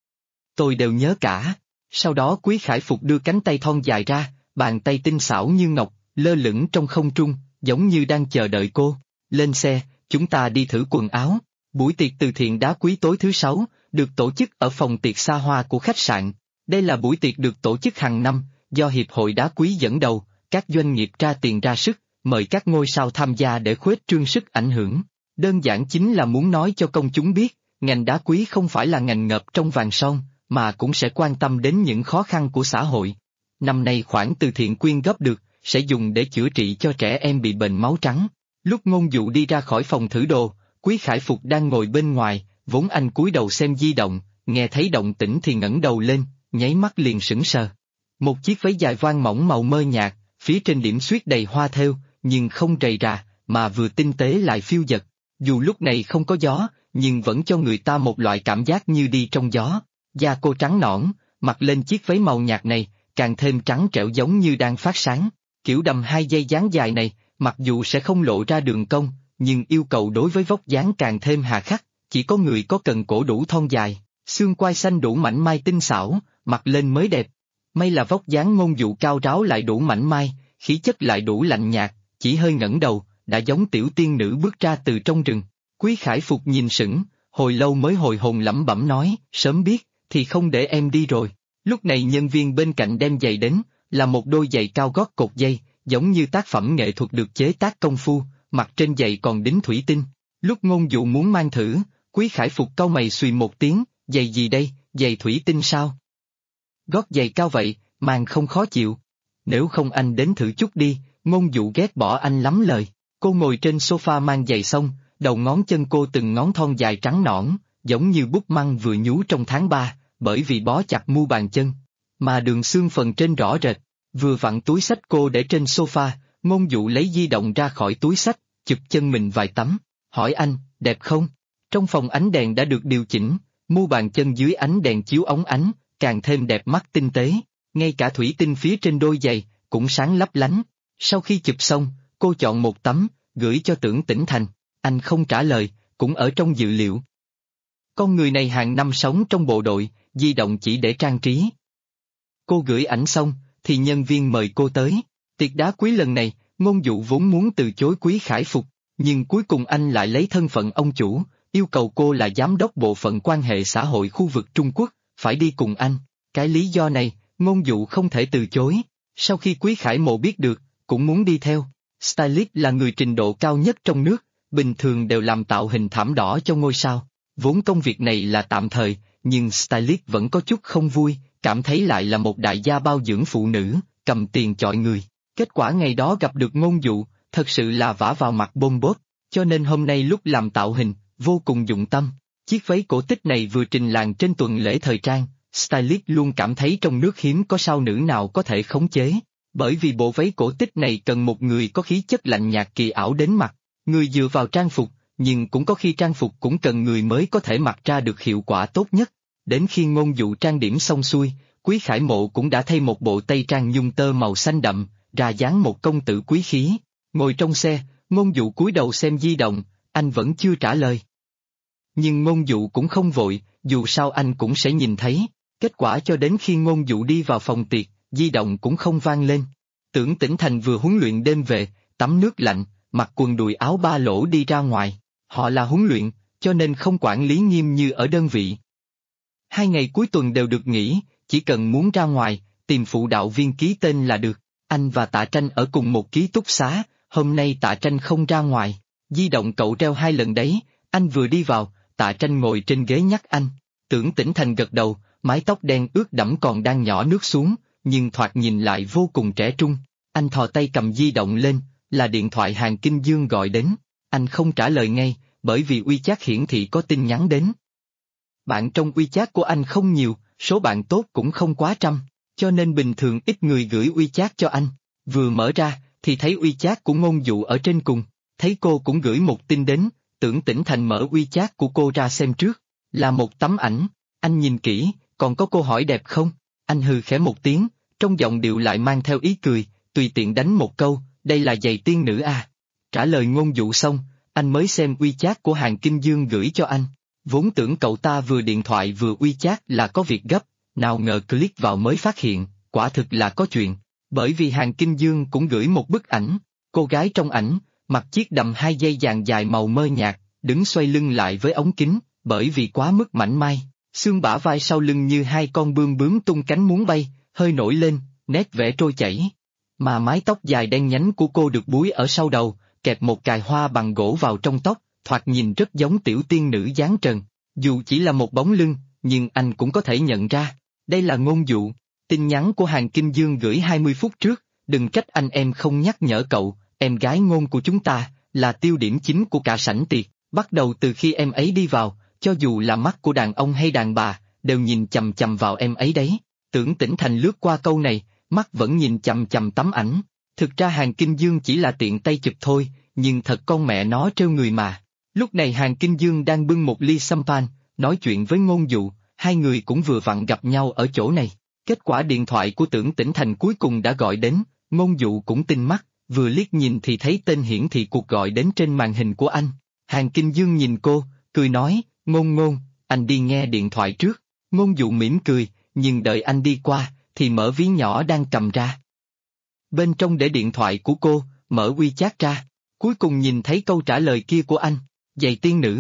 Tôi đều nhớ cả. Sau đó Quý Khải Phục đưa cánh tay thon dài ra, bàn tay tinh xảo như ngọc, lơ lửng trong không trung, giống như đang chờ đợi cô. Lên xe, chúng ta đi thử quần áo. Buổi tiệc từ thiện đá quý tối thứ 6, được tổ chức ở phòng tiệc xa hoa của khách sạn. Đây là buổi tiệc được tổ chức hàng năm, do Hiệp hội Đá quý dẫn đầu, các doanh nghiệp ra tiền ra sức, mời các ngôi sao tham gia để khuếch trương sức ảnh hưởng. Đơn giản chính là muốn nói cho công chúng biết, ngành đá quý không phải là ngành ngập trong vàng son, mà cũng sẽ quan tâm đến những khó khăn của xã hội. Năm nay khoản từ thiện quyên góp được, sẽ dùng để chữa trị cho trẻ em bị bệnh máu trắng. Lúc Ngôn Dụ đi ra khỏi phòng thử đồ, Quý Khải Phục đang ngồi bên ngoài, vốn anh cúi đầu xem di động, nghe thấy động tĩnh thì ngẩng đầu lên, nháy mắt liền sững sờ. Một chiếc váy dài voan mỏng màu mơ nhạt, phía trên điểm xuyết đầy hoa thêu, nhưng không rầy rà, mà vừa tinh tế lại phiêu dật. Dù lúc này không có gió, nhưng vẫn cho người ta một loại cảm giác như đi trong gió. Da cô trắng nõn, mặc lên chiếc váy màu nhạt này, càng thêm trắng trẻo giống như đang phát sáng. Kiểu đầm 2 dây dáng dài này, mặc dù sẽ không lộ ra đường cong, nhưng yêu cầu đối với vóc dáng càng thêm hà khắc, chỉ có người có cần cổ đủ thon dài, xương quai xanh đủ mảnh mai tinh xảo, mặc lên mới đẹp. May là vóc dáng Ngôn Dụ cao ráo lại đủ mảnh mai, khí chất lại đủ lạnh nhạt, chỉ hơi ngẩng đầu, đã giống tiểu tiên nữ bước ra từ trong rừng. Quý Khải Phục nhìn sững, hồi lâu mới hồi hồn lẩm bẩm nói, sớm biết, thì không để em đi rồi. Lúc này nhân viên bên cạnh đem giày đến, là một đôi giày cao gót cột dây, giống như tác phẩm nghệ thuật được chế tác công phu, mặt trên giày còn đính thủy tinh. Lúc Ngôn Dụ muốn mang thử, Quý Khải Phục cau mày xùy một tiếng, giày gì đây, giày thủy tinh sao? Gót giày cao vậy, mang không khó chịu. Nếu không anh đến thử chút đi, Ngôn Dụ ghét bỏ anh lắm lời. Cô ngồi trên sofa mang giày xong, đầu ngón chân cô từng ngón thon dài trắng nõn, giống như búp măng vừa nhú trong tháng 3, bởi vì bó chặt mu bàn chân. Mà đường xương phần trên rõ rệt, vừa vặn túi xách cô để trên sofa, Ngôn Dụ lấy di động ra khỏi túi xách, chụp chân mình vài tấm, hỏi anh, đẹp không? Trong phòng ánh đèn đã được điều chỉnh, mu bàn chân dưới ánh đèn chiếu óng ánh, càng thêm đẹp mắt tinh tế, ngay cả thủy tinh phía trên đôi giày, cũng sáng lấp lánh. Sau khi chụp xong, cô chọn một tấm, gửi cho Tưởng Tĩnh Thành, anh không trả lời, cũng ở trong dự liệu. Con người này hàng năm sống trong bộ đội, di động chỉ để trang trí. Cô gửi ảnh xong, thì nhân viên mời cô tới. Tiệc đá quý lần này, Ngôn Dụ vốn muốn từ chối Quý Khải Phục, nhưng cuối cùng anh lại lấy thân phận ông chủ, yêu cầu cô là giám đốc bộ phận quan hệ xã hội khu vực Trung Quốc, phải đi cùng anh. Cái lý do này, Ngôn Dụ không thể từ chối. Sau khi Quý Khải Mộ biết được, cũng muốn đi theo. Stylist là người trình độ cao nhất trong nước, bình thường đều làm tạo hình thảm đỏ cho ngôi sao. Vốn công việc này là tạm thời, nhưng stylist vẫn có chút không vui, cảm thấy lại là một đại gia bao dưỡng phụ nữ, cầm tiền chọi người. Kết quả ngày đó gặp được Ngôn Dụ, thật sự là vả vào mặt bôm bốp, cho nên hôm nay lúc làm tạo hình, vô cùng dụng tâm. Chiếc váy cổ tích này vừa trình làng trên tuần lễ thời trang, stylist luôn cảm thấy trong nước hiếm có sao nữ nào có thể khống chế. Bởi vì bộ váy cổ tích này cần một người có khí chất lạnh nhạt kỳ ảo đến mặt, người dựa vào trang phục, nhưng cũng có khi trang phục cũng cần người mới có thể mặc ra được hiệu quả tốt nhất. Đến khi Ngôn Dụ trang điểm xong xuôi, Quý Khải Mộ cũng đã thay một bộ tây trang nhung tơ màu xanh đậm, ra dáng một công tử quý khí. Ngồi trong xe, Ngôn Dụ cúi đầu xem di động, anh vẫn chưa trả lời. Nhưng Ngôn Dụ cũng không vội, dù sao anh cũng sẽ nhìn thấy. Kết quả cho đến khi Ngôn Dụ đi vào phòng tiệc, di động cũng không vang lên. Tưởng Tĩnh Thành vừa huấn luyện đêm về, tắm nước lạnh, mặc quần đùi áo ba lỗ đi ra ngoài. Họ là huấn luyện, cho nên không quản lý nghiêm như ở đơn vị. 2 ngày cuối tuần đều được nghỉ, chỉ cần muốn ra ngoài, tìm phụ đạo viên ký tên là được. Anh và Tạ Tranh ở cùng một ký túc xá, hôm nay Tạ Tranh không ra ngoài. Di động cậu reo 2 lần đấy, anh vừa đi vào, Tạ Tranh ngồi trên ghế nhắc anh. Tưởng Tĩnh Thành gật đầu, mái tóc đen ướt đẫm còn đang nhỏ nước xuống, nhưng thoạt nhìn lại vô cùng trẻ trung. Anh thò tay cầm di động lên, là điện thoại Hàn Kinh Dương gọi đến. Anh không trả lời ngay, bởi vì WeChat hiển thị có tin nhắn đến. Bạn trong WeChat của anh không nhiều, số bạn tốt cũng không quá trăm, cho nên bình thường ít người gửi WeChat cho anh. Vừa mở ra, thì thấy WeChat của Ngôn Dụ ở trên cùng, thấy cô cũng gửi một tin đến, Tưởng Tĩnh Thành mở WeChat của cô ra xem trước, là một tấm ảnh, anh nhìn kỹ, còn có câu hỏi đẹp không? Anh hừ khẽ một tiếng, trong giọng điệu lại mang theo ý cười, tùy tiện đánh một câu, đây là giày tiên nữ à? Trả lời Ngôn Dụ xong, anh mới xem WeChat của Hàn Kinh Dương gửi cho anh. Vốn tưởng cậu ta vừa điện thoại vừa WeChat là có việc gấp, nào ngờ click vào mới phát hiện, quả thực là có chuyện. Bởi vì Hàn Kinh Dương cũng gửi một bức ảnh, cô gái trong ảnh, mặc chiếc đầm 2 dây vàng dài màu mơ nhạt, đứng xoay lưng lại với ống kính, bởi vì quá mức mảnh mai, xương bả vai sau lưng như 2 con bươm bướm tung cánh muốn bay, hơi nổi lên, nét vẽ trôi chảy. Mà mái tóc dài đen nhánh của cô được búi ở sau đầu, kẹp một cài hoa bằng gỗ vào trong tóc, thoạt nhìn rất giống tiểu tiên nữ dáng trần. Dù chỉ là một bóng lưng, nhưng anh cũng có thể nhận ra, đây là Ngôn Dụ. Tin nhắn của Hàn Kinh Dương gửi 20 phút trước, đừng trách anh em không nhắc nhở cậu, em gái Ngôn của chúng ta, là tiêu điểm chính của cả sảnh tiệc, bắt đầu từ khi em ấy đi vào, cho dù là mắt của đàn ông hay đàn bà, đều nhìn chằm chằm vào em ấy đấy. Tưởng Tĩnh Thành lướt qua câu này, mắt vẫn nhìn chằm chằm tấm ảnh. Thực ra Hàn Kinh Dương chỉ là tiện tay chụp thôi, nhưng thật con mẹ nó trêu người mà. Lúc này Hàn Kinh Dương đang bưng một ly champagne, nói chuyện với Ngôn Dụ, hai người cũng vừa vặn gặp nhau ở chỗ này. Kết quả điện thoại của Tưởng Tĩnh Thành cuối cùng đã gọi đến, Ngôn Dụ cũng tinh mắt, vừa liếc nhìn thì thấy tên hiển thị cuộc gọi đến trên màn hình của anh. Hàn Kinh Dương nhìn cô, cười nói, Ngôn, anh đi nghe điện thoại trước. Ngôn Dụ mỉm cười, nhưng đợi anh đi qua, thì mở ví nhỏ đang cầm ra. Bên trong để điện thoại của cô, mở WeChat ra, cuối cùng nhìn thấy câu trả lời kia của anh, giày tiên nữ.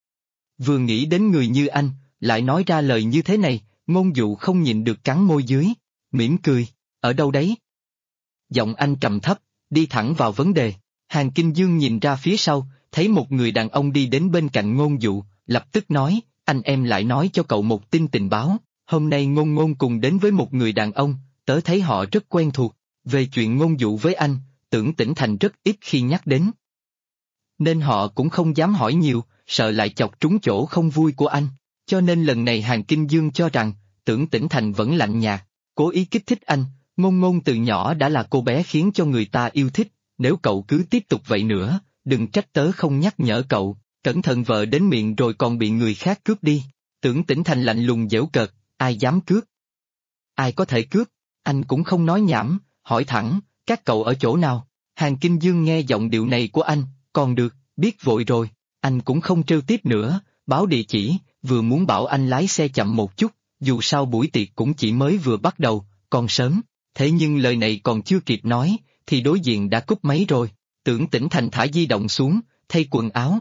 Vừa nghĩ đến người như anh, lại nói ra lời như thế này, Ngôn Dụ không nhịn được cắn môi dưới, mỉm cười, ở đâu đấy? Giọng anh trầm thấp, đi thẳng vào vấn đề. Hàn Kinh Dương nhìn ra phía sau, thấy một người đàn ông đi đến bên cạnh Ngôn Dụ, lập tức nói, anh em lại nói cho cậu một tin tình báo, hôm nay Ngôn cùng đến với một người đàn ông, tớ thấy họ rất quen thuộc, về chuyện Ngôn Dụ với anh, Tưởng Tĩnh Thành rất ít khi nhắc đến. Nên họ cũng không dám hỏi nhiều, sợ lại chọc trúng chỗ không vui của anh, cho nên lần này Hàn Kinh Dương cho rằng, Tưởng Tĩnh Thành vẫn lạnh nhạt, cố ý kích thích anh, Ngôn từ nhỏ đã là cô bé khiến cho người ta yêu thích, nếu cậu cứ tiếp tục vậy nữa, đừng trách tớ không nhắc nhở cậu, cẩn thận vợ đến miệng rồi còn bị người khác cướp đi. Tưởng Tĩnh Thành lạnh lùng giễu cợt, ai dám cướp? Ai có thể cướp? Anh cũng không nói nhảm, hỏi thẳng, các cậu ở chỗ nào? Hàn Kinh Dương nghe giọng điệu này của anh, còn được, biết vội rồi, anh cũng không trêu tiếp nữa, báo địa chỉ, vừa muốn bảo anh lái xe chậm một chút, dù sao buổi tiệc cũng chỉ mới vừa bắt đầu, còn sớm, thế nhưng lời này còn chưa kịp nói, thì đối diện đã cúp máy rồi. Tưởng Tĩnh Thành thả di động xuống, thay quần áo.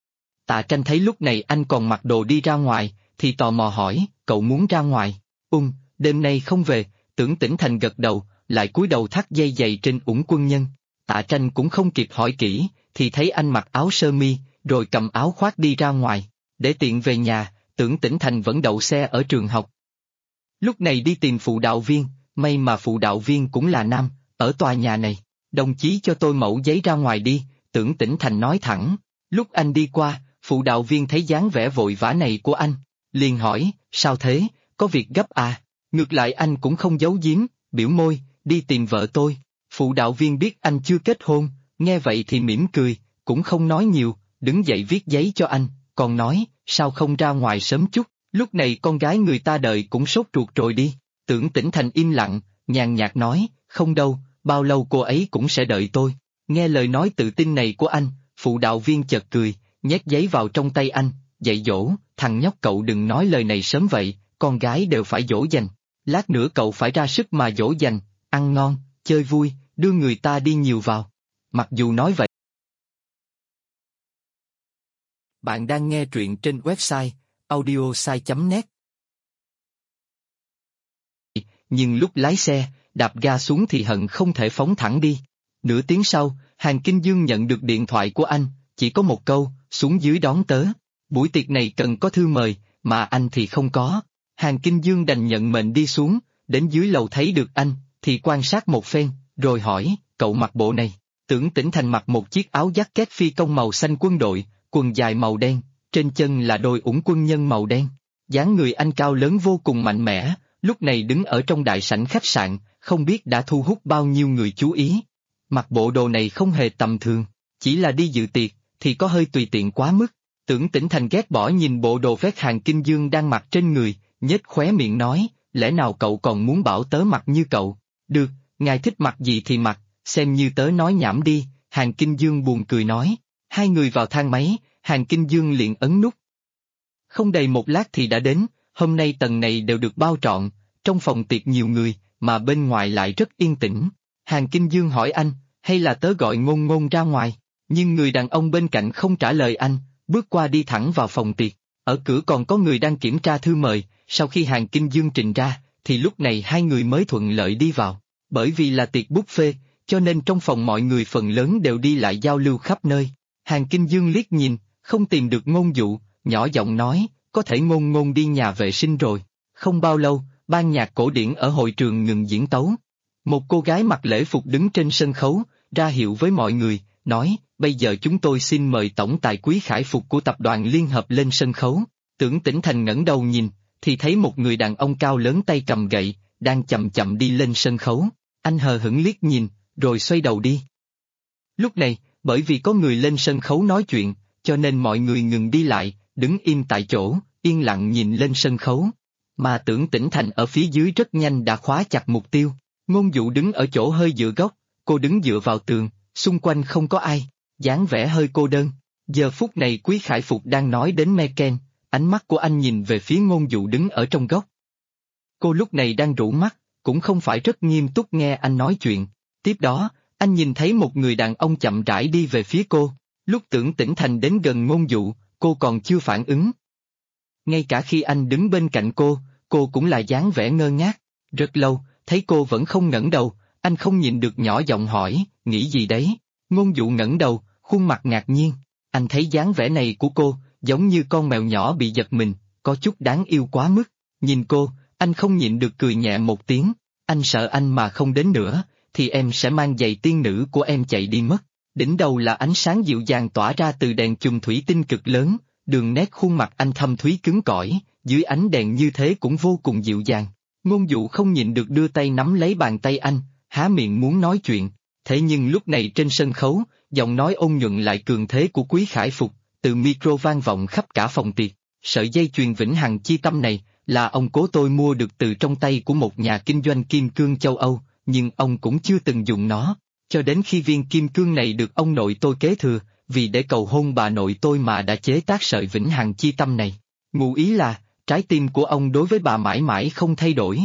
Tạ Tranh thấy lúc này anh còn mặc đồ đi ra ngoài, thì tò mò hỏi, cậu muốn ra ngoài? Đêm nay không về, Tưởng Tĩnh Thành gật đầu, lại cúi đầu thắt dây giày trên ủng quân nhân. Tạ Tranh cũng không kịp hỏi kỹ, thì thấy anh mặc áo sơ mi, rồi cầm áo khoác đi ra ngoài. Để tiện về nhà, Tưởng Tĩnh Thành vẫn đậu xe ở trường học. Lúc này đi tìm phụ đạo viên, may mà phụ đạo viên cũng là nam, ở tòa nhà này. Đồng chí cho tôi mẫu giấy ra ngoài đi, Tưởng Tĩnh Thành nói thẳng. Lúc anh đi qua, phụ đạo viên thấy dáng vẻ vội vã này của anh, liền hỏi, sao thế, có việc gấp à? Ngược lại anh cũng không giấu giếm, biểu môi, đi tìm vợ tôi. Phụ đạo viên biết anh chưa kết hôn, nghe vậy thì mỉm cười, cũng không nói nhiều, đứng dậy viết giấy cho anh, còn nói, sao không ra ngoài sớm chút, lúc này con gái người ta đợi cũng sốt ruột rồi đi. Tưởng Tĩnh Thành im lặng, nhàn nhạt nói, không đâu, bao lâu cô ấy cũng sẽ đợi tôi. Nghe lời nói tự tin này của anh, phụ đạo viên chợt cười, nhét giấy vào trong tay anh, dạy dỗ, thằng nhóc cậu đừng nói lời này sớm vậy, con gái đều phải dỗ dành. Lát nữa cậu phải ra sức mà dỗ dành, ăn ngon, chơi vui, đưa người ta đi nhiều vào. Mặc dù nói vậy, Bạn đang nghe truyện trên website audiosai.net. Nhưng lúc lái xe, đạp ga xuống thì hận không thể phóng thẳng đi. Nửa tiếng sau, Hàng Kinh Dương nhận được điện thoại của anh, chỉ có một câu, xuống dưới đón tớ. Buổi tiệc này cần có thư mời, mà anh thì không có. Hàng Kinh Dương đành nhận mệnh đi xuống, đến dưới lầu thấy được anh, thì quan sát một phen, rồi hỏi, cậu mặc bộ này. Tưởng Tĩnh Thành mặc một chiếc áo jacket phi công màu xanh quân đội, quần dài màu đen, trên chân là đôi ủng quân nhân màu đen. Dáng người anh cao lớn vô cùng mạnh mẽ, lúc này đứng ở trong đại sảnh khách sạn, không biết đã thu hút bao nhiêu người chú ý. Mặc bộ đồ này không hề tầm thường, chỉ là đi dự tiệc, thì có hơi tùy tiện quá mức. Tưởng Tĩnh Thành ghét bỏ nhìn bộ đồ vest Hàng Kinh Dương đang mặc trên người, nhếch khóe miệng nói, lẽ nào cậu còn muốn bảo tớ mặc như cậu? Được, ngài thích mặc gì thì mặc, xem như tớ nói nhảm đi, Hàng Kinh Dương buồn cười nói. Hai người vào thang máy, Hàng Kinh Dương liền ấn nút. Không đầy một lát thì đã đến, hôm nay tầng này đều được bao trọn, trong phòng tiệc nhiều người, mà bên ngoài lại rất yên tĩnh. Hàng Kinh Dương hỏi anh, hay là tớ gọi Ngôn Ngôn ra ngoài, nhưng người đàn ông bên cạnh không trả lời anh, bước qua đi thẳng vào phòng tiệc. Ở cửa còn có người đang kiểm tra thư mời, sau khi Hàng Kinh Dương trình ra, thì lúc này hai người mới thuận lợi đi vào. Bởi vì là tiệc buffet, cho nên trong phòng mọi người phần lớn đều đi lại giao lưu khắp nơi. Hàng Kinh Dương liếc nhìn, không tìm được Ngôn Dụ, nhỏ giọng nói, có thể Ngôn Ngôn đi nhà vệ sinh rồi. Không bao lâu, ban nhạc cổ điển ở hội trường ngừng diễn tấu. Một cô gái mặc lễ phục đứng trên sân khấu, ra hiệu với mọi người, nói, bây giờ chúng tôi xin mời tổng tài Quý Khải Phục của tập đoàn Liên Hợp lên sân khấu. Tưởng Tĩnh Thành ngẩng đầu nhìn, thì thấy một người đàn ông cao lớn tay cầm gậy, đang chậm chậm đi lên sân khấu. Anh hờ hững liếc nhìn, rồi xoay đầu đi. Lúc này, bởi vì có người lên sân khấu nói chuyện, cho nên mọi người ngừng đi lại, đứng im tại chỗ, yên lặng nhìn lên sân khấu. Mà Tưởng Tĩnh Thành ở phía dưới rất nhanh đã khóa chặt mục tiêu. Ngôn Dụ đứng ở chỗ hơi dựa góc, cô đứng dựa vào tường, xung quanh không có ai, dáng vẻ hơi cô đơn. Giờ phút này Quý Khải Phục đang nói đến Meken, ánh mắt của anh nhìn về phía Ngôn Dụ đứng ở trong góc. Cô lúc này đang rũ mắt, cũng không phải rất nghiêm túc nghe anh nói chuyện. Tiếp đó, anh nhìn thấy một người đàn ông chậm rãi đi về phía cô. Lúc Tưởng Tĩnh Thành đến gần Ngôn Dụ, cô còn chưa phản ứng. Ngay cả khi anh đứng bên cạnh cô cũng là dáng vẻ ngơ ngác. Rất lâu, thấy cô vẫn không ngẩng đầu, anh không nhịn được nhỏ giọng hỏi, nghĩ gì đấy? Ngôn Dụ ngẩng đầu, khuôn mặt ngạc nhiên. Anh thấy dáng vẻ này của cô, giống như con mèo nhỏ bị giật mình, có chút đáng yêu quá mức. Nhìn cô, anh không nhịn được cười nhẹ một tiếng. Anh sợ anh mà không đến nữa, thì em sẽ mang giày tiên nữ của em chạy đi mất. Đỉnh đầu là ánh sáng dịu dàng tỏa ra từ đèn chùm thủy tinh cực lớn, đường nét khuôn mặt anh thâm thúy cứng cỏi, dưới ánh đèn như thế cũng vô cùng dịu dàng. Ngôn Dụ không nhịn được đưa tay nắm lấy bàn tay anh, há miệng muốn nói chuyện. Thế nhưng lúc này trên sân khấu, giọng nói ôn nhuận lại cường thế của Quý Khải Phục, từ micro vang vọng khắp cả phòng tiệc. Sợi dây chuyền vĩnh hằng chi tâm này, là ông cố tôi mua được từ trong tay của một nhà kinh doanh kim cương châu Âu, nhưng ông cũng chưa từng dùng nó, cho đến khi viên kim cương này được ông nội tôi kế thừa, vì để cầu hôn bà nội tôi mà đã chế tác sợi vĩnh hằng chi tâm này. Ngụ ý là, trái tim của ông đối với bà mãi mãi không thay đổi.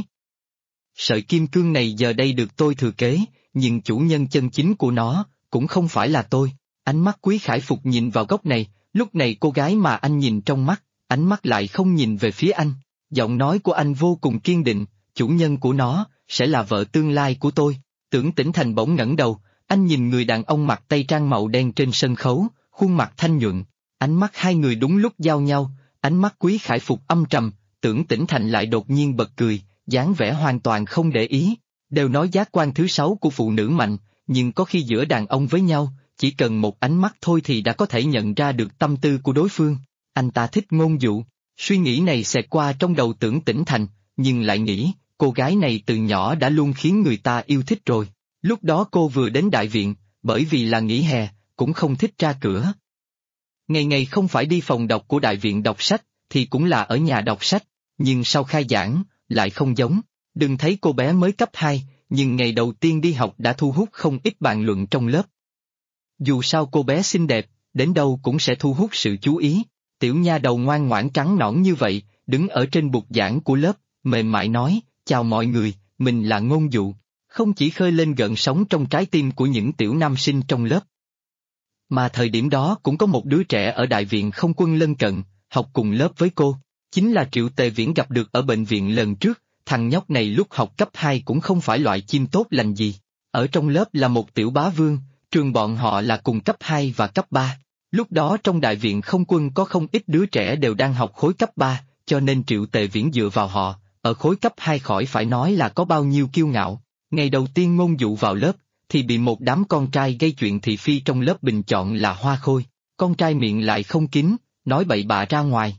Sợi kim cương này giờ đây được tôi thừa kế, nhưng chủ nhân chân chính của nó, cũng không phải là tôi. Ánh mắt Quý Khải Phục nhìn vào góc này, lúc này cô gái mà anh nhìn trong mắt, ánh mắt lại không nhìn về phía anh. Giọng nói của anh vô cùng kiên định, chủ nhân của nó, sẽ là vợ tương lai của tôi. Tưởng Tĩnh Thành bỗng ngẩng đầu, anh nhìn người đàn ông mặc tây trang màu đen trên sân khấu, khuôn mặt thanh nhuận. Ánh mắt hai người đúng lúc giao nhau, ánh mắt Quý Khải Phục âm trầm, Tưởng Tĩnh Thành lại đột nhiên bật cười, dáng vẻ hoàn toàn không để ý. Đều nói giác quan thứ 6 của phụ nữ mạnh, nhưng có khi giữa đàn ông với nhau, chỉ cần một ánh mắt thôi thì đã có thể nhận ra được tâm tư của đối phương. Anh ta thích Ngôn Dụ. Suy nghĩ này xẹt qua trong đầu Tưởng Tĩnh Thành, nhưng lại nghĩ, cô gái này từ nhỏ đã luôn khiến người ta yêu thích rồi. Lúc đó cô vừa đến đại viện, bởi vì là nghỉ hè, cũng không thích ra cửa. Ngày ngày không phải đi phòng đọc của đại viện đọc sách, thì cũng là ở nhà đọc sách, nhưng sau khai giảng, lại không giống. Đừng thấy cô bé mới cấp 2, nhưng ngày đầu tiên đi học đã thu hút không ít bàn luận trong lớp. Dù sao cô bé xinh đẹp, đến đâu cũng sẽ thu hút sự chú ý. Tiểu nha đầu ngoan ngoãn trắng nõn như vậy, đứng ở trên bục giảng của lớp, mềm mại nói, chào mọi người, mình là Ngôn Dụ. Không chỉ khơi lên gợn sóng trong trái tim của những tiểu nam sinh trong lớp, Mà thời điểm đó cũng có một đứa trẻ ở đại viện không quân lân cận, học cùng lớp với cô. Chính là Triệu Tề Viễn gặp được ở bệnh viện lần trước, thằng nhóc này lúc học cấp 2 cũng không phải loại chim tốt lành gì. Ở trong lớp là một tiểu bá vương, trường bọn họ là cùng cấp 2 và cấp 3. Lúc đó trong đại viện không quân có không ít đứa trẻ đều đang học khối cấp 3, cho nên Triệu Tề Viễn dựa vào họ, ở khối cấp 2 khỏi phải nói là có bao nhiêu kiêu ngạo. Ngày đầu tiên Ngôn Dụ vào lớp, thì bị một đám con trai gây chuyện thị phi trong lớp bình chọn là Hoa Khôi. Con trai miệng lại không kín, nói bậy bạ ra ngoài.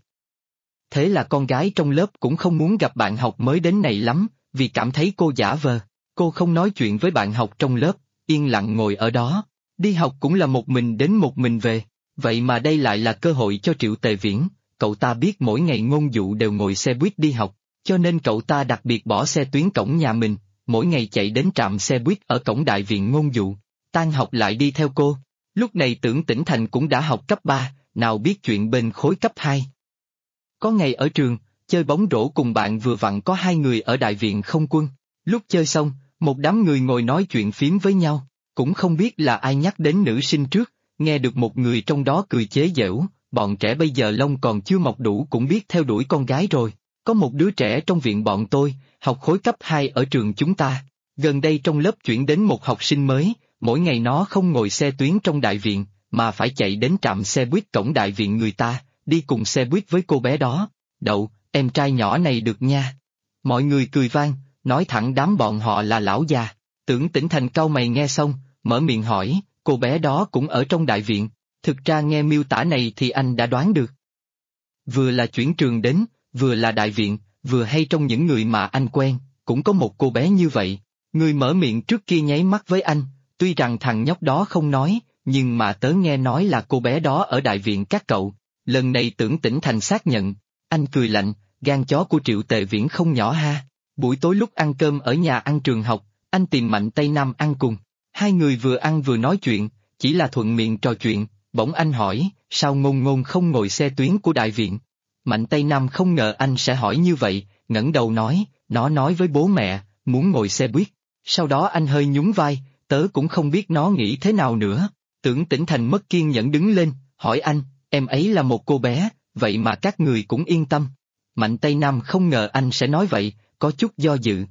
Thế là con gái trong lớp cũng không muốn gặp bạn học mới đến này lắm, vì cảm thấy cô giả vờ. Cô không nói chuyện với bạn học trong lớp, yên lặng ngồi ở đó. Đi học cũng là một mình đến một mình về. Vậy mà đây lại là cơ hội cho Triệu Tề Viễn. Cậu ta biết mỗi ngày Ngôn Dụ đều ngồi xe buýt đi học, cho nên cậu ta đặc biệt bỏ xe tuyến cổng nhà mình, mỗi ngày chạy đến trạm xe buýt ở cổng đại viện Ngôn Dụ. Tan học lại đi theo cô. Lúc này Tưởng Tĩnh Thành cũng đã học cấp 3, nào biết chuyện bên khối cấp 2. Có ngày ở trường, chơi bóng rổ cùng bạn vừa vặn có 2 người ở đại viện không quân. Lúc chơi xong, một đám người ngồi nói chuyện phím với nhau, cũng không biết là ai nhắc đến nữ sinh trước, nghe được một người trong đó cười chế giễu, bọn trẻ bây giờ lông còn chưa mọc đủ cũng biết theo đuổi con gái rồi. Có một đứa trẻ trong viện bọn tôi, học khối cấp 2 ở trường chúng ta, gần đây trong lớp chuyển đến một học sinh mới, mỗi ngày nó không ngồi xe tuyến trong đại viện, mà phải chạy đến trạm xe buýt cổng đại viện người ta, đi cùng xe buýt với cô bé đó. Đậu, em trai nhỏ này được nha. Mọi người cười vang, nói thẳng đám bọn họ là lão già. Tưởng Tĩnh Thành cau mày nghe xong, mở miệng hỏi, cô bé đó cũng ở trong đại viện. Thực ra nghe miêu tả này thì anh đã đoán được. Vừa là chuyển trường đến, vừa là đại viện, vừa hay trong những người mà anh quen, cũng có một cô bé như vậy. Người mở miệng trước kia nháy mắt với anh, tuy rằng thằng nhóc đó không nói, nhưng mà tớ nghe nói là cô bé đó ở đại viện các cậu. Lần này Tưởng Tĩnh Thành xác nhận, anh cười lạnh, gan chó của Triệu Tề Viễn không nhỏ ha. Buổi tối lúc ăn cơm ở nhà ăn trường học, anh tìm Mạnh Tây Nam ăn cùng. Hai người vừa ăn vừa nói chuyện, chỉ là thuận miệng trò chuyện, bỗng anh hỏi, sao Ngôn Ngôn không ngồi xe tuyến của đại viện? Mạnh Tây Nam không ngờ anh sẽ hỏi như vậy, ngẩng đầu nói, nó nói với bố mẹ, muốn ngồi xe buýt. Sau đó anh hơi nhún vai, tớ cũng không biết nó nghĩ thế nào nữa. Tưởng Tĩnh Thành mất kiên nhẫn đứng lên, hỏi anh, em ấy là một cô bé, vậy mà các người cũng yên tâm. Mạnh Tây Nam không ngờ anh sẽ nói vậy, có chút do dự.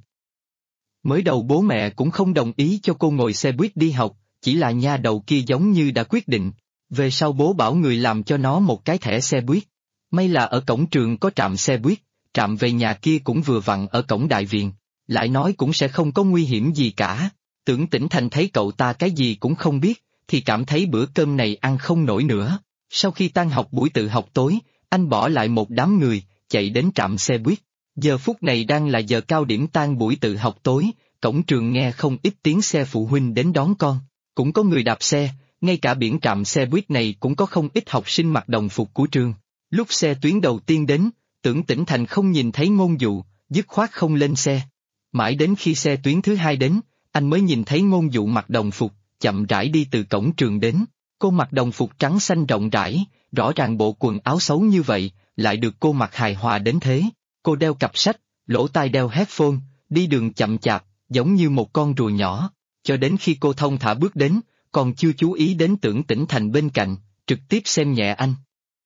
Mới đầu bố mẹ cũng không đồng ý cho cô ngồi xe buýt đi học, chỉ là nha đầu kia giống như đã quyết định. Về sau bố bảo người làm cho nó một cái thẻ xe buýt. May là ở cổng trường có trạm xe buýt, trạm về nhà kia cũng vừa vặn ở cổng đại viện. Lại nói cũng sẽ không có nguy hiểm gì cả. Tưởng Tĩnh Thành thấy cậu ta cái gì cũng không biết, thì cảm thấy bữa cơm này ăn không nổi nữa. Sau khi tan học buổi tự học tối, anh bỏ lại một đám người, chạy đến trạm xe buýt. Giờ phút này đang là giờ cao điểm tan buổi tự học tối, cổng trường nghe không ít tiếng xe phụ huynh đến đón con. Cũng có người đạp xe, ngay cả biển trạm xe buýt này cũng có không ít học sinh mặc đồng phục của trường. Lúc xe tuyến đầu tiên đến, Tưởng Tĩnh Thành không nhìn thấy Ngôn Dụ, dứt khoát không lên xe. Mãi đến khi xe tuyến thứ hai đến, anh mới nhìn thấy Ngôn Dụ mặc đồng phục, chậm rãi đi từ cổng trường đến. Cô mặc đồng phục trắng xanh rộng rãi, rõ ràng bộ quần áo xấu như vậy, lại được cô mặc hài hòa đến thế. Cô đeo cặp sách, lỗ tai đeo headphone, đi đường chậm chạp, giống như một con rùa nhỏ. Cho đến khi cô thong thả bước đến, còn chưa chú ý đến Tưởng Tĩnh Thành bên cạnh, trực tiếp xem nhẹ anh.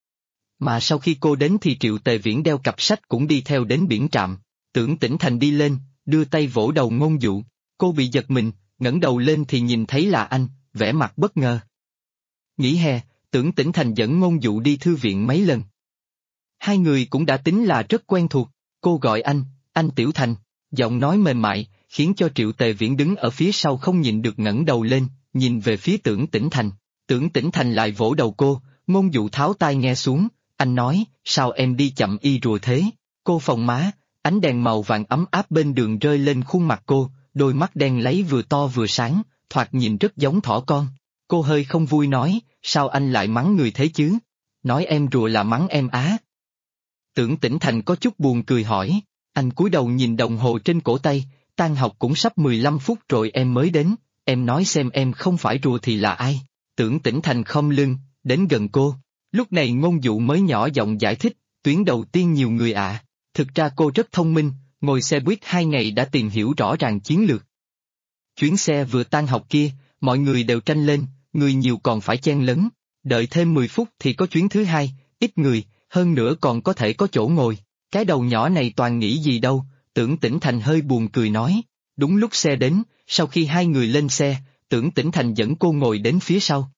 Mà sau khi cô đến thì Triệu Tề Viễn đeo cặp sách cũng đi theo đến biển trạm. Tưởng Tĩnh Thành đi lên, đưa tay vỗ đầu Ngôn Dụ. Cô bị giật mình, ngẩng đầu lên thì nhìn thấy là anh, vẻ mặt bất ngờ. Nghỉ hè, Tưởng Tĩnh Thành dẫn Ngôn Dụ đi thư viện mấy lần. Hai người cũng đã tính là rất quen thuộc. Cô gọi anh Tiểu Thành, giọng nói mềm mại, khiến cho Triệu Tề Viễn đứng ở phía sau không nhịn được ngẩng đầu lên, nhìn về phía Tưởng Tĩnh Thành. Tưởng Tĩnh Thành lại vỗ đầu cô, Ngôn Dụ tháo tai nghe xuống, anh nói, sao em đi chậm y rùa thế? Cô phồng má, ánh đèn màu vàng ấm áp bên đường rơi lên khuôn mặt cô, đôi mắt đen láy vừa to vừa sáng, thoạt nhìn rất giống thỏ con. Cô hơi không vui nói, sao anh lại mắng người thế chứ? Nói em rùa là mắng em á. Tưởng Tĩnh Thành có chút buồn cười hỏi, anh cúi đầu nhìn đồng hồ trên cổ tay, tan học cũng sắp 15 phút rồi em mới đến, em nói xem em không phải rùa thì là ai? Tưởng Tĩnh Thành khom lưng, đến gần cô. Lúc này Ngôn Dụ mới nhỏ giọng giải thích, tuyến đầu tiên nhiều người ạ. Thực ra cô rất thông minh, ngồi xe buýt 2 ngày đã tìm hiểu rõ ràng chiến lược. Chuyến xe vừa tan học kia, mọi người đều tranh lên, người nhiều còn phải chen lấn. Đợi thêm 10 phút thì có chuyến thứ hai, ít người, hơn nữa còn có thể có chỗ ngồi. Cái đầu nhỏ này toàn nghĩ gì đâu, Tưởng Tĩnh Thành hơi buồn cười nói. Đúng lúc xe đến, sau khi hai người lên xe, Tưởng Tĩnh Thành dẫn cô ngồi đến phía sau.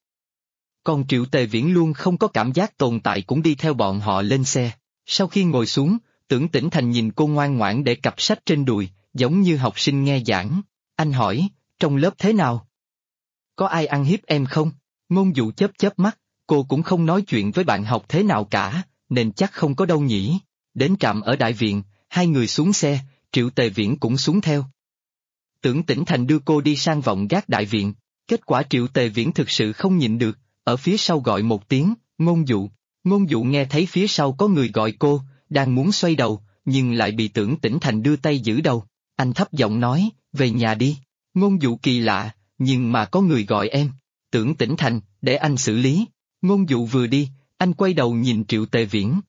Còn Triệu Tề Viễn luôn không có cảm giác tồn tại cũng đi theo bọn họ lên xe. Sau khi ngồi xuống, Tưởng Tĩnh Thành nhìn cô ngoan ngoãn để cặp sách trên đùi, giống như học sinh nghe giảng. Anh hỏi, trong lớp thế nào? Có ai ăn hiếp em không? Ngôn Dụ chớp chớp mắt, cô cũng không nói chuyện với bạn học thế nào cả, nên chắc không có đâu nhỉ. Đến trạm ở đại viện, hai người xuống xe, Triệu Tề Viễn cũng xuống theo. Tưởng Tĩnh Thành đưa cô đi sang vọng gác đại viện, kết quả Triệu Tề Viễn thực sự không nhịn được, ở phía sau gọi một tiếng, Ngôn Dụ. Ngôn Dụ nghe thấy phía sau có người gọi cô, đang muốn xoay đầu, nhưng lại bị Tưởng Tĩnh Thành đưa tay giữ đầu. Anh thấp giọng nói, về nhà đi. Ngôn Dụ kỳ lạ, nhưng mà có người gọi em. Tưởng Tĩnh Thành, để anh xử lý. Ngôn Dụ vừa đi, anh quay đầu nhìn Triệu Tề Viễn.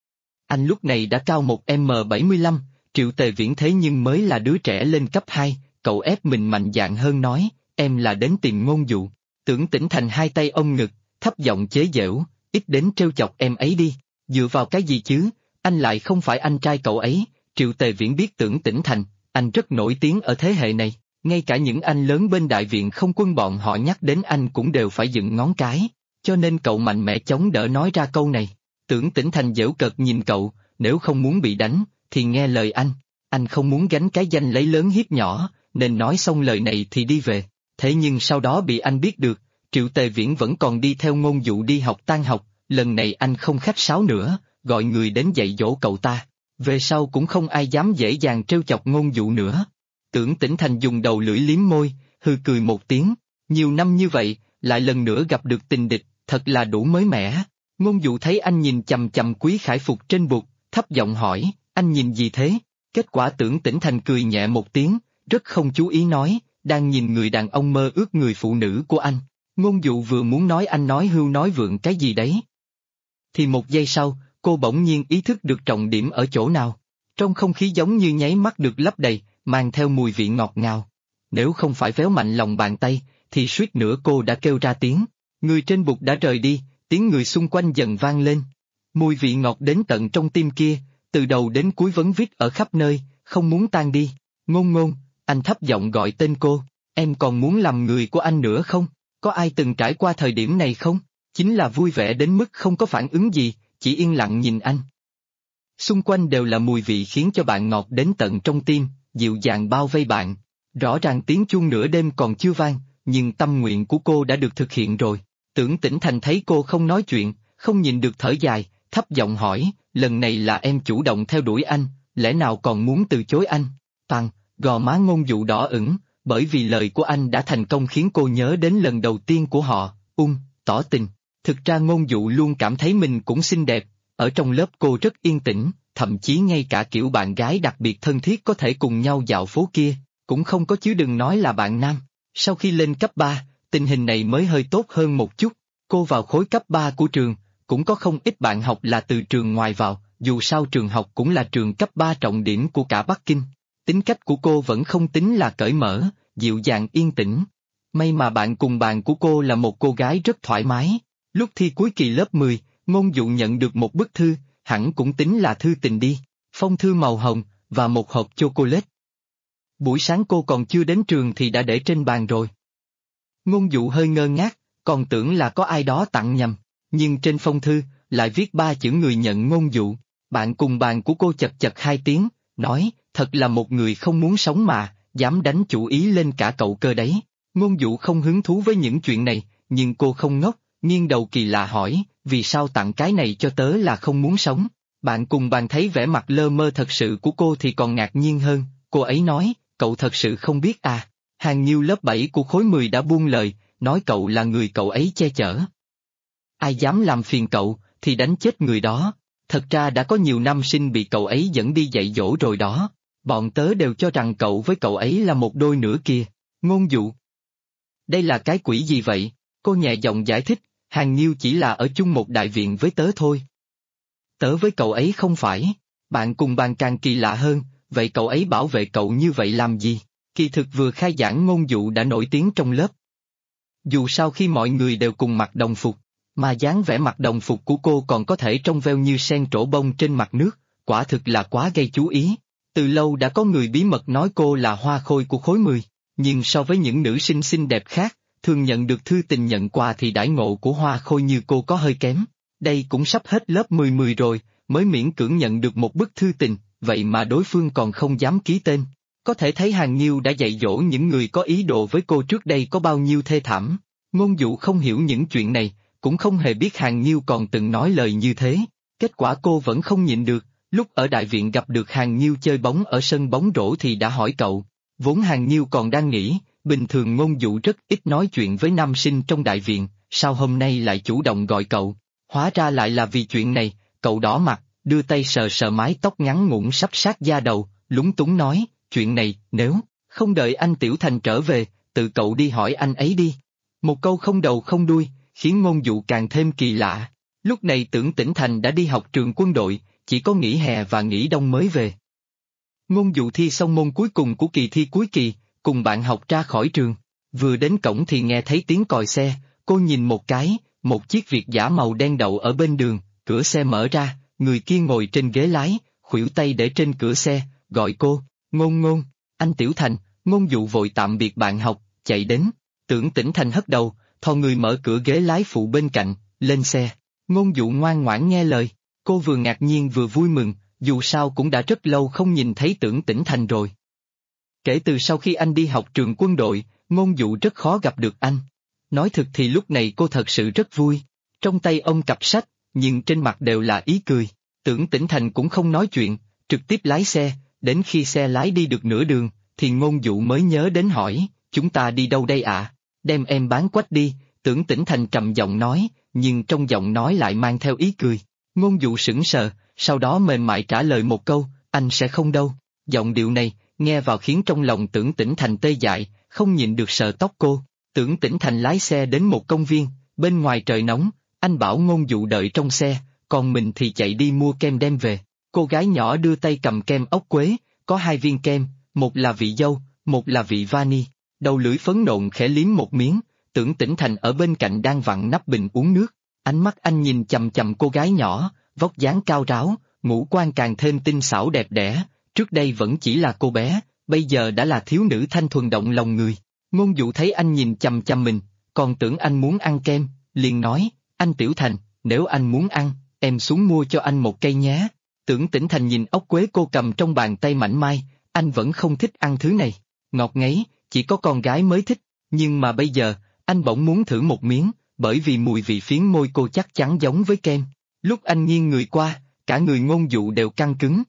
Anh lúc này đã cao 1m75, Triệu Tề Viễn thế nhưng mới là đứa trẻ lên cấp 2, cậu ép mình mạnh dạn hơn nói, em là đến tìm Ngôn Dụ. Tưởng Tĩnh Thành hai tay ôm ngực, thấp giọng chế giễu, ít đến trêu chọc em ấy đi, dựa vào cái gì chứ, anh lại không phải anh trai cậu ấy. Triệu Tề Viễn biết Tưởng Tĩnh Thành, anh rất nổi tiếng ở thế hệ này, ngay cả những anh lớn bên đại viện không quân bọn họ nhắc đến anh cũng đều phải dựng ngón cái, cho nên cậu mạnh mẽ chống đỡ nói ra câu này. Tưởng Tĩnh Thành giễu cợt nhìn cậu, nếu không muốn bị đánh, thì nghe lời anh không muốn gánh cái danh lấy lớn hiếp nhỏ, nên nói xong lời này thì đi về. Thế nhưng sau đó bị anh biết được, Triệu Tề Viễn vẫn còn đi theo Ngôn Dụ đi học tan học, lần này anh không khách sáo nữa, gọi người đến dạy dỗ cậu ta. Về sau cũng không ai dám dễ dàng trêu chọc Ngôn Dụ nữa. Tưởng Tĩnh Thành dùng đầu lưỡi liếm môi, hừ cười một tiếng, nhiều năm như vậy, lại lần nữa gặp được tình địch, thật là đủ mới mẻ. Ngôn Dụ thấy anh nhìn chằm chằm Quý Khải Phục trên bục, thấp giọng hỏi, anh nhìn gì thế? Kết quả Tưởng Tĩnh Thành cười nhẹ một tiếng, rất không chú ý nói, đang nhìn người đàn ông mơ ước người phụ nữ của anh. Ngôn Dụ vừa muốn nói anh nói hưu nói vượng cái gì đấy. Thì một giây sau, cô bỗng nhiên ý thức được trọng điểm ở chỗ nào. Trong không khí giống như nháy mắt được lấp đầy, mang theo mùi vị ngọt ngào. Nếu không phải véo mạnh lòng bàn tay, thì suýt nữa cô đã kêu ra tiếng. Người trên bục đã rời đi, tiếng người xung quanh dần vang lên. Mùi vị ngọt đến tận trong tim kia, từ đầu đến cuối vấn vít ở khắp nơi, không muốn tan đi. Ngôn Ngôn, anh thấp giọng gọi tên cô, em còn muốn làm người của anh nữa không? Có ai từng trải qua thời điểm này không? Chính là vui vẻ đến mức không có phản ứng gì, chỉ yên lặng nhìn anh. Xung quanh đều là mùi vị khiến cho bạn ngọt đến tận trong tim, dịu dàng bao vây bạn. Rõ ràng tiếng chuông nửa đêm còn chưa vang, nhưng tâm nguyện của cô đã được thực hiện rồi. Tưởng Tĩnh Thành thấy cô không nói chuyện, không nhìn được thở dài, thấp giọng hỏi, lần này là em chủ động theo đuổi anh, lẽ nào còn muốn từ chối anh? Gò má Ngôn Dụ đỏ ửng, bởi vì lời của anh đã thành công khiến cô nhớ đến lần đầu tiên của họ, tỏ tình. Thực ra Ngôn Dụ luôn cảm thấy mình cũng xinh đẹp, ở trong lớp cô rất yên tĩnh, thậm chí ngay cả kiểu bạn gái đặc biệt thân thiết có thể cùng nhau dạo phố kia, cũng không có chứ đừng nói là bạn nam. Sau khi lên cấp 3, tình hình này mới hơi tốt hơn một chút, cô vào khối cấp 3 của trường, cũng có không ít bạn học là từ trường ngoài vào, dù sao trường học cũng là trường cấp 3 trọng điểm của cả Bắc Kinh. Tính cách của cô vẫn không tính là cởi mở, dịu dàng yên tĩnh. May mà bạn cùng bàn của cô là một cô gái rất thoải mái. Lúc thi cuối kỳ lớp 10, Ngôn Dụ nhận được một bức thư, hẳn cũng tính là thư tình đi, phong thư màu hồng, và một hộp chocolate. Buổi sáng cô còn chưa đến trường thì đã để trên bàn rồi. Ngôn Dụ hơi ngơ ngác, còn tưởng là có ai đó tặng nhầm, nhưng trên phong thư, lại viết 3 chữ người nhận Ngôn Dụ. Bạn cùng bàn của cô chật chật 2 tiếng, nói, thật là một người không muốn sống mà, dám đánh chủ ý lên cả cậu cơ đấy. Ngôn Dụ không hứng thú với những chuyện này, nhưng cô không ngốc, nghiêng đầu kỳ lạ hỏi, vì sao tặng cái này cho tớ là không muốn sống? Bạn cùng bàn thấy vẻ mặt lơ mơ thật sự của cô thì còn ngạc nhiên hơn, cô ấy nói, cậu thật sự không biết à? Hàng Nhiêu lớp 7 của khối 10 đã buông lời, nói cậu là người cậu ấy che chở. Ai dám làm phiền cậu, thì đánh chết người đó. Thật ra đã có nhiều nam sinh bị cậu ấy dẫn đi dạy dỗ rồi đó. Bọn tớ đều cho rằng cậu với cậu ấy là một đôi nữa kìa. Ngôn Dụ. Đây là cái quỷ gì vậy? Cô nhẹ giọng giải thích, Hàng Nhiêu chỉ là ở chung một đại viện với tớ thôi. Tớ với cậu ấy không phải. Bạn cùng bàn càng kỳ lạ hơn, vậy cậu ấy bảo vệ cậu như vậy làm gì? Kỳ thực vừa khai giảng Ngôn Dụ đã nổi tiếng trong lớp. Dù sao khi mọi người đều cùng mặc đồng phục, mà dáng vẻ mặc đồng phục của cô còn có thể trong veo như sen trổ bông trên mặt nước, quả thực là quá gây chú ý. Từ lâu đã có người bí mật nói cô là hoa khôi của khối 10, nhưng so với những nữ sinh xinh đẹp khác, thường nhận được thư tình nhận quà thì đãi ngộ của hoa khôi như cô có hơi kém. Đây cũng sắp hết lớp 10 rồi, mới miễn cưỡng nhận được một bức thư tình, vậy mà đối phương còn không dám ký tên. Có thể thấy Hàng Nhiêu đã dạy dỗ những người có ý đồ với cô trước đây có bao nhiêu thê thảm. Ngôn Dụ không hiểu những chuyện này, cũng không hề biết Hàng Nhiêu còn từng nói lời như thế. Kết quả cô vẫn không nhịn được, lúc ở đại viện gặp được Hàng Nhiêu chơi bóng ở sân bóng rổ thì đã hỏi cậu. Vốn Hàng Nhiêu còn đang nghĩ, bình thường Ngôn Dụ rất ít nói chuyện với nam sinh trong đại viện, sao hôm nay lại chủ động gọi cậu. Hóa ra lại là vì chuyện này, cậu đỏ mặt, đưa tay sờ sờ mái tóc ngắn ngủn sắp sát da đầu, lúng túng nói, chuyện này, nếu không đợi anh Tiểu Thành trở về, tự cậu đi hỏi anh ấy đi. Một câu không đầu không đuôi, khiến Ngôn Dụ càng thêm kỳ lạ. Lúc này Tưởng Tĩnh Thành đã đi học trường quân đội, chỉ có nghỉ hè và nghỉ đông mới về. Ngôn Dụ thi xong môn cuối cùng của kỳ thi cuối kỳ, cùng bạn học ra khỏi trường. Vừa đến cổng thì nghe thấy tiếng còi xe, cô nhìn một cái, một chiếc Việt dã màu đen đậu ở bên đường, cửa xe mở ra, người kia ngồi trên ghế lái, khuỷu tay để trên cửa xe, gọi cô, Ngôn, anh Tiểu Thành. Ngôn Dụ vội tạm biệt bạn học, chạy đến. Tưởng Tĩnh Thành hất đầu, thò người mở cửa ghế lái phụ bên cạnh, lên xe. Ngôn Dụ ngoan ngoãn nghe lời, cô vừa ngạc nhiên vừa vui mừng, dù sao cũng đã rất lâu không nhìn thấy Tưởng Tĩnh Thành rồi. Kể từ sau khi anh đi học trường quân đội, Ngôn Dụ rất khó gặp được anh. Nói thực thì lúc này cô thật sự rất vui. Trong tay ôm cặp sách, nhưng trên mặt đều là ý cười. Tưởng Tĩnh Thành cũng không nói chuyện, trực tiếp lái xe, đến khi xe lái đi được nửa đường, thì Ngôn Dụ mới nhớ đến hỏi, chúng ta đi đâu đây ạ? Đem em bán quách đi, Tưởng Tĩnh Thành trầm giọng nói, nhưng trong giọng nói lại mang theo ý cười. Ngôn Dụ sững sờ, sau đó mềm mại trả lời một câu, anh sẽ không đâu. Giọng điệu này, nghe vào khiến trong lòng Tưởng Tĩnh Thành tê dại, không nhịn được sờ tóc cô. Tưởng Tĩnh Thành lái xe đến một công viên, bên ngoài trời nóng, anh bảo Ngôn Dụ đợi trong xe, còn mình thì chạy đi mua kem đem về. Cô gái nhỏ đưa tay cầm kem ốc quế, có 2 viên kem, một là vị dâu, một là vị vani. Đầu lưỡi phấn nộn khẽ liếm một miếng, Tưởng Tĩnh Thành ở bên cạnh đang vặn nắp bình uống nước. Ánh mắt anh nhìn chằm chằm cô gái nhỏ, vóc dáng cao ráo, ngũ quan càng thêm tinh xảo đẹp đẽ, trước đây vẫn chỉ là cô bé, bây giờ đã là thiếu nữ thanh thuần động lòng người. Ngôn Dụ thấy anh nhìn chằm chằm mình, còn tưởng anh muốn ăn kem, liền nói, anh Tiểu Thành, nếu anh muốn ăn, em xuống mua cho anh một cây nhé. Tưởng Tĩnh Thành nhìn ốc quế cô cầm trong bàn tay mảnh mai, anh vẫn không thích ăn thứ này, ngọt ngấy, chỉ có con gái mới thích, nhưng mà bây giờ, anh bỗng muốn thử một miếng, bởi vì mùi vị phiến môi cô chắc chắn giống với kem. Lúc anh nghiêng người qua, cả người Ngôn Dụ đều căng cứng.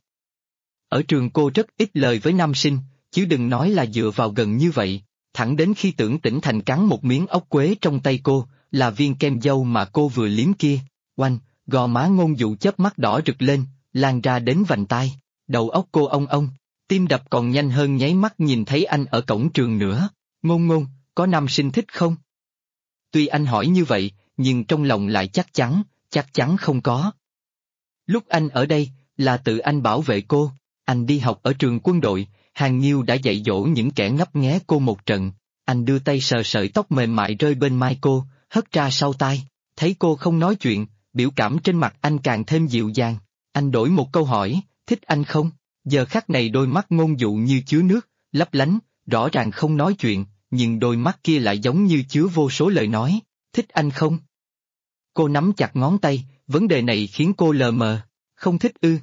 Ở trường cô rất ít lời với nam sinh, chứ đừng nói là dựa vào gần như vậy, thẳng đến khi Tưởng Tĩnh Thành cắn một miếng ốc quế trong tay cô, là viên kem dâu mà cô vừa liếm kia. Oanh, gò má Ngôn Dụ chớp mắt đỏ rực lên, lan ra đến vành tai, đầu óc cô ong, tim đập còn nhanh hơn nháy mắt nhìn thấy anh ở cổng trường nữa. Ngôn, có nam sinh thích không? Tuy anh hỏi như vậy, nhưng trong lòng lại chắc chắn không có. Lúc anh ở đây, là tự anh bảo vệ cô, anh đi học ở trường quân đội, Hàng Nhiêu đã dạy dỗ những kẻ ngấp nghé cô một trận. Anh đưa tay sờ sợi tóc mềm mại rơi bên mai cô, hất ra sau tai, thấy cô không nói chuyện, biểu cảm trên mặt anh càng thêm dịu dàng. Anh đổi một câu hỏi, thích anh không? Giờ khắc này đôi mắt Ngôn Dụ như chứa nước, lấp lánh, rõ ràng không nói chuyện, nhưng đôi mắt kia lại giống như chứa vô số lời nói, thích anh không? Cô nắm chặt ngón tay, vấn đề này khiến cô lờ mờ, không thích ư?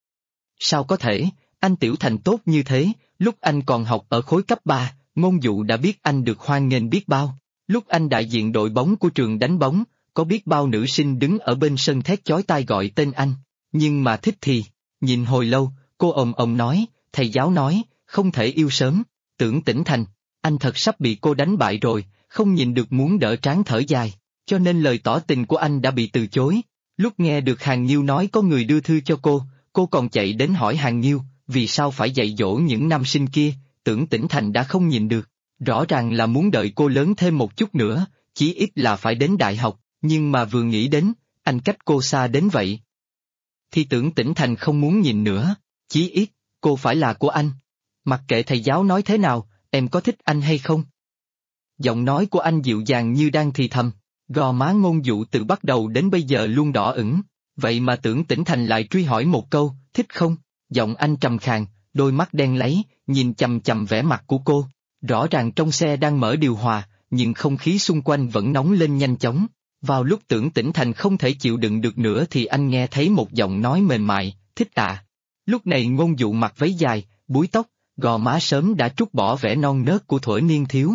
Sao có thể, anh Tiểu Thành tốt như thế, lúc anh còn học ở khối cấp 3, Ngôn Dụ đã biết anh được hoan nghênh biết bao. Lúc anh đại diện đội bóng của trường đánh bóng, có biết bao nữ sinh đứng ở bên sân thét chói tai gọi tên anh. Nhưng mà thích thì, nhìn hồi lâu, cô ồm nói, thầy giáo nói, không thể yêu sớm. Tưởng Tĩnh Thành, anh thật sắp bị cô đánh bại rồi, không nhìn được muốn đỡ trán thở dài, cho nên lời tỏ tình của anh đã bị từ chối. Lúc nghe được Hàng Nhiêu nói có người đưa thư cho cô còn chạy đến hỏi Hàng Nhiêu, vì sao phải dạy dỗ những nam sinh kia. Tưởng Tĩnh Thành đã không nhìn được, rõ ràng là muốn đợi cô lớn thêm một chút nữa, chí ít là phải đến đại học, nhưng mà vừa nghĩ đến, anh cách cô xa đến vậy, thì Tưởng Tĩnh Thành không muốn nhìn nữa, chí ít, cô phải là của anh. Mặc kệ thầy giáo nói thế nào, em có thích anh hay không? Giọng nói của anh dịu dàng như đang thì thầm. Gò má Ngôn Dụ từ bắt đầu đến bây giờ luôn đỏ ửng. Vậy mà Tưởng Tĩnh Thành lại truy hỏi một câu, thích không? Giọng anh trầm khàn, đôi mắt đen láy, nhìn chằm chằm vẻ mặt của cô. Rõ ràng trong xe đang mở điều hòa, nhưng không khí xung quanh vẫn nóng lên nhanh chóng. Vào lúc Tưởng Tĩnh Thành không thể chịu đựng được nữa thì anh nghe thấy một giọng nói mềm mại, thích à. Lúc này Ngôn Dụ mặc váy dài, búi tóc, gò má sớm đã trút bỏ vẻ non nớt của thuở niên thiếu.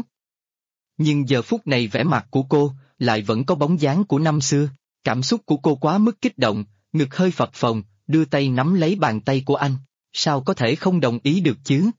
Nhưng giờ phút này vẻ mặt của cô, lại vẫn có bóng dáng của năm xưa. Cảm xúc của cô quá mức kích động, ngực hơi phập phồng, đưa tay nắm lấy bàn tay của anh. Sao có thể không đồng ý được chứ?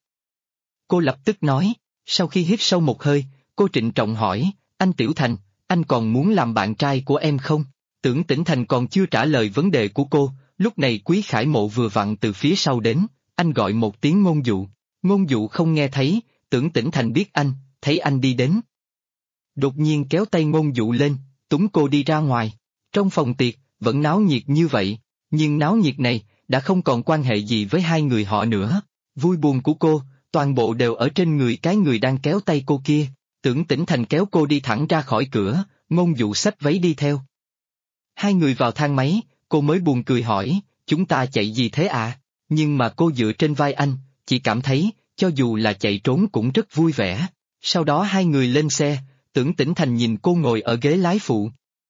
Cô lập tức nói, sau khi hít sâu một hơi, cô trịnh trọng hỏi, anh Tiểu Thành, anh còn muốn làm bạn trai của em không? Tưởng Tĩnh Thành còn chưa trả lời vấn đề của cô, lúc này Quý Khải Mộ vừa vặn từ phía sau đến, anh gọi một tiếng Ngôn Dụ. Ngôn Dụ không nghe thấy, Tưởng Tĩnh Thành biết anh, thấy anh đi đến. Đột nhiên kéo tay Ngôn Dụ lên, túng cô đi ra ngoài. Trong phòng tiệc, vẫn náo nhiệt như vậy, nhưng náo nhiệt này, đã không còn quan hệ gì với hai người họ nữa. Vui buồn của cô, toàn bộ đều ở trên người cái người đang kéo tay cô kia. Tưởng Tĩnh Thành kéo cô đi thẳng ra khỏi cửa, Ngôn Dụ xách váy đi theo. Hai người vào thang máy, cô mới buồn cười hỏi, chúng ta chạy gì thế à? Nhưng mà cô dựa trên vai anh, chỉ cảm thấy, cho dù là chạy trốn cũng rất vui vẻ. Sau đó hai người lên xe, Tưởng Tĩnh Thành nhìn cô ngồi ở ghế lái phụ.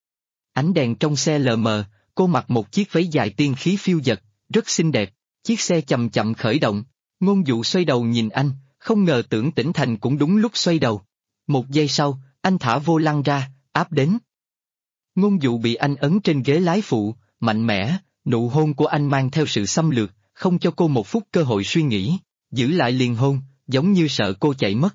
Ánh đèn trong xe lờ mờ, cô mặc một chiếc váy dài tiên khí phiêu dật, rất xinh đẹp. Chiếc xe chậm chậm khởi động, Ngôn Dụ xoay đầu nhìn anh, không ngờ Tưởng Tĩnh Thành cũng đúng lúc xoay đầu. Một giây sau, anh thả vô lăng ra, áp đến. Ngôn Dụ bị anh ấn trên ghế lái phụ, mạnh mẽ, nụ hôn của anh mang theo sự xâm lược, không cho cô một phút cơ hội suy nghĩ, giữ lại liền hôn, giống như sợ cô chạy mất.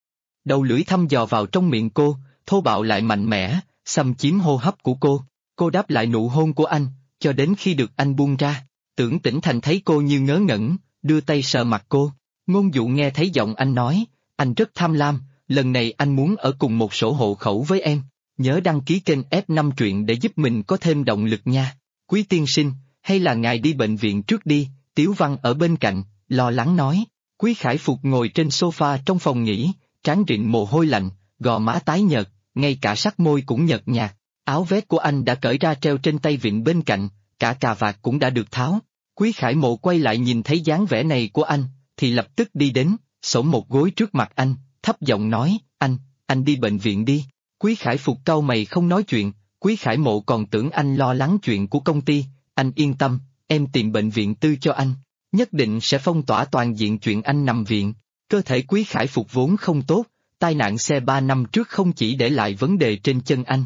Đầu lưỡi thăm dò vào trong miệng cô, thô bạo lại mạnh mẽ, xâm chiếm hô hấp của cô đáp lại nụ hôn của anh, cho đến khi được anh buông ra. Tưởng Tĩnh Thành thấy cô như ngớ ngẩn, đưa tay sờ mặt cô. Ngôn Dụ nghe thấy giọng anh nói, anh rất tham lam, lần này anh muốn ở cùng một sổ hộ khẩu với em. Nhớ đăng ký kênh F5 truyện để giúp mình có thêm động lực nha. Quý tiên sinh, hay là ngài đi bệnh viện trước đi, Tiếu Văn ở bên cạnh, lo lắng nói. Quý Khải Phục ngồi trên sofa trong phòng nghỉ, trán rịn mồ hôi lạnh, gò má tái nhợt, ngay cả sắc môi cũng nhợt nhạt. Áo vest của anh đã cởi ra treo trên tay vịn bên cạnh, cả cà vạt cũng đã được tháo. Quý Khải Mộ quay lại nhìn thấy dáng vẻ này của anh, thì lập tức đi đến, xổm một gối trước mặt anh, thấp giọng nói, anh đi bệnh viện đi. Quý Khải Phục cau mày không nói chuyện, Quý Khải Mộ còn tưởng anh lo lắng chuyện của công ty, anh yên tâm, em tìm bệnh viện tư cho anh, nhất định sẽ phong tỏa toàn diện chuyện anh nằm viện. Cơ thể Quý Khải Phục vốn không tốt, tai nạn xe 3 năm trước không chỉ để lại vấn đề trên chân anh,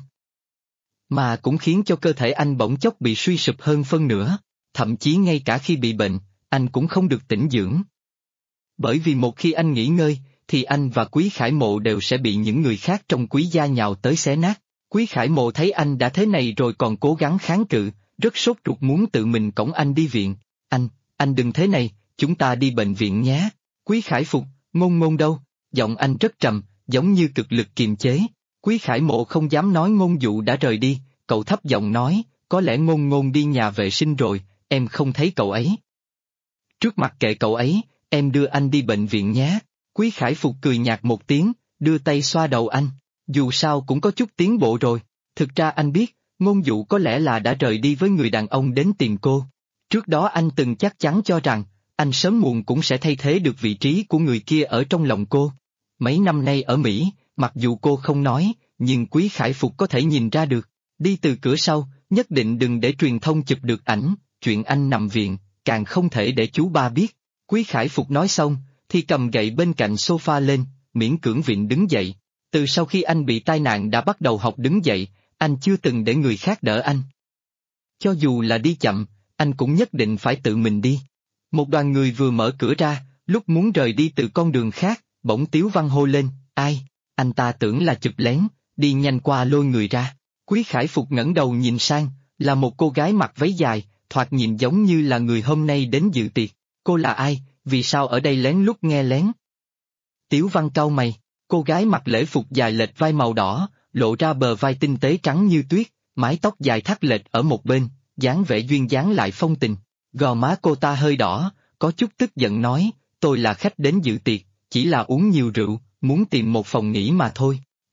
mà cũng khiến cho cơ thể anh bỗng chốc bị suy sụp hơn phân nửa, thậm chí ngay cả khi bị bệnh, anh cũng không được tĩnh dưỡng. Bởi vì một khi anh nghỉ ngơi, thì anh và Quý Khải Mộ đều sẽ bị những người khác trong Quý gia nhào tới xé nát. Quý Khải Mộ thấy anh đã thế này rồi còn cố gắng kháng cự, rất sốt ruột muốn tự mình cõng anh đi viện. Anh đừng thế này, chúng ta đi bệnh viện nhé. Quý Khải Phục, Ngôn Ngôn đâu? Giọng anh rất trầm, giống như cực lực kiềm chế. Quý Khải Mộ không dám nói Ngôn Dụ đã rời đi, cậu thấp giọng nói, có lẽ Ngôn Ngôn đi nhà vệ sinh rồi, em không thấy cậu ấy. Trước mặt kệ cậu ấy, em đưa anh đi bệnh viện nhé. Quý Khải Phục cười nhạt một tiếng, đưa tay xoa đầu anh, dù sao cũng có chút tiến bộ rồi. Thực ra anh biết, Ngôn Dụ có lẽ là đã rời đi với người đàn ông đến tìm cô. Trước đó anh từng chắc chắn cho rằng, anh sớm muộn cũng sẽ thay thế được vị trí của người kia ở trong lòng cô. Mấy năm nay ở Mỹ, mặc dù cô không nói, nhưng Quý Khải Phục có thể nhìn ra được. Đi từ cửa sau, nhất định đừng để truyền thông chụp được ảnh, chuyện anh nằm viện, càng không thể để chú ba biết. Quý Khải Phục nói xong, thì cầm gậy bên cạnh sofa lên, miễn cưỡng vịn đứng dậy. Từ sau khi anh bị tai nạn đã bắt đầu học đứng dậy, anh chưa từng để người khác đỡ anh. Cho dù là đi chậm, anh cũng nhất định phải tự mình đi. Một đoàn người vừa mở cửa ra, lúc muốn rời đi từ con đường khác, bỗng Tiếu Văn hô lên, ai? Anh ta tưởng là chụp lén, đi nhanh qua lôi người ra. Quý Khải Phục ngẩng đầu nhìn sang, là một cô gái mặc váy dài, thoạt nhìn giống như là người hôm nay đến dự tiệc. Cô là ai, vì sao ở đây lén lút nghe lén? Tiếu Văn cau mày, cô gái mặc lễ phục dài lệch vai màu đỏ, lộ ra bờ vai tinh tế trắng như tuyết, mái tóc dài thắt lệch ở một bên, dáng vẻ duyên dáng lại phong tình. Gò má cô ta hơi đỏ, có chút tức giận nói, tôi là khách đến dự tiệc, chỉ là uống nhiều rượu, muốn tìm một phòng nghỉ mà thôi.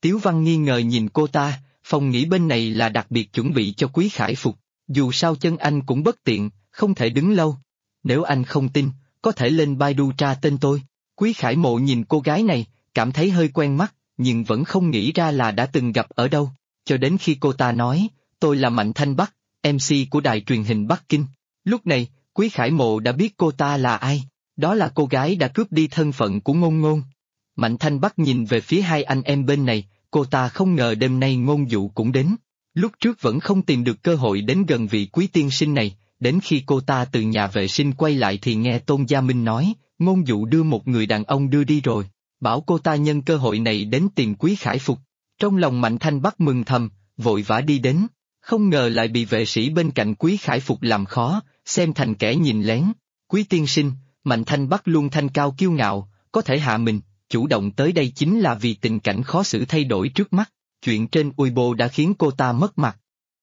Tiếu Văn nghi ngờ nhìn cô ta, phòng nghỉ bên này là đặc biệt chuẩn bị cho Quý Khải Phục, dù sao chân anh cũng bất tiện, không thể đứng lâu. Nếu anh không tin, có thể lên Baidu tra tên tôi. Quý Khải Mộ nhìn cô gái này, cảm thấy hơi quen mắt, nhưng vẫn không nghĩ ra là đã từng gặp ở đâu, cho đến khi cô ta nói, tôi là Mạnh Thanh Bắc, MC của đài truyền hình Bắc Kinh. Lúc này, Quý Khải Mộ đã biết cô ta là ai, đó là cô gái đã cướp đi thân phận của Ngôn Ngôn. Mạnh Thanh Bắc nhìn về phía hai anh em bên này, cô ta không ngờ đêm nay Ngôn Dụ cũng đến. Lúc trước vẫn không tìm được cơ hội đến gần vị Quý tiên sinh này, đến khi cô ta từ nhà vệ sinh quay lại thì nghe Tôn Gia Minh nói, Ngôn Dụ đưa một người đàn ông đưa đi rồi, bảo cô ta nhân cơ hội này đến tìm Quý Khải Phục. Trong lòng Mạnh Thanh Bắc mừng thầm, vội vã đi đến, không ngờ lại bị vệ sĩ bên cạnh Quý Khải Phục làm khó, xem thành kẻ nhìn lén. Quý tiên sinh, Mạnh Thanh Bắc luôn thanh cao kiêu ngạo, có thể hạ mình, chủ động tới đây chính là vì tình cảnh khó xử thay đổi trước mắt, chuyện trên Weibo đã khiến cô ta mất mặt.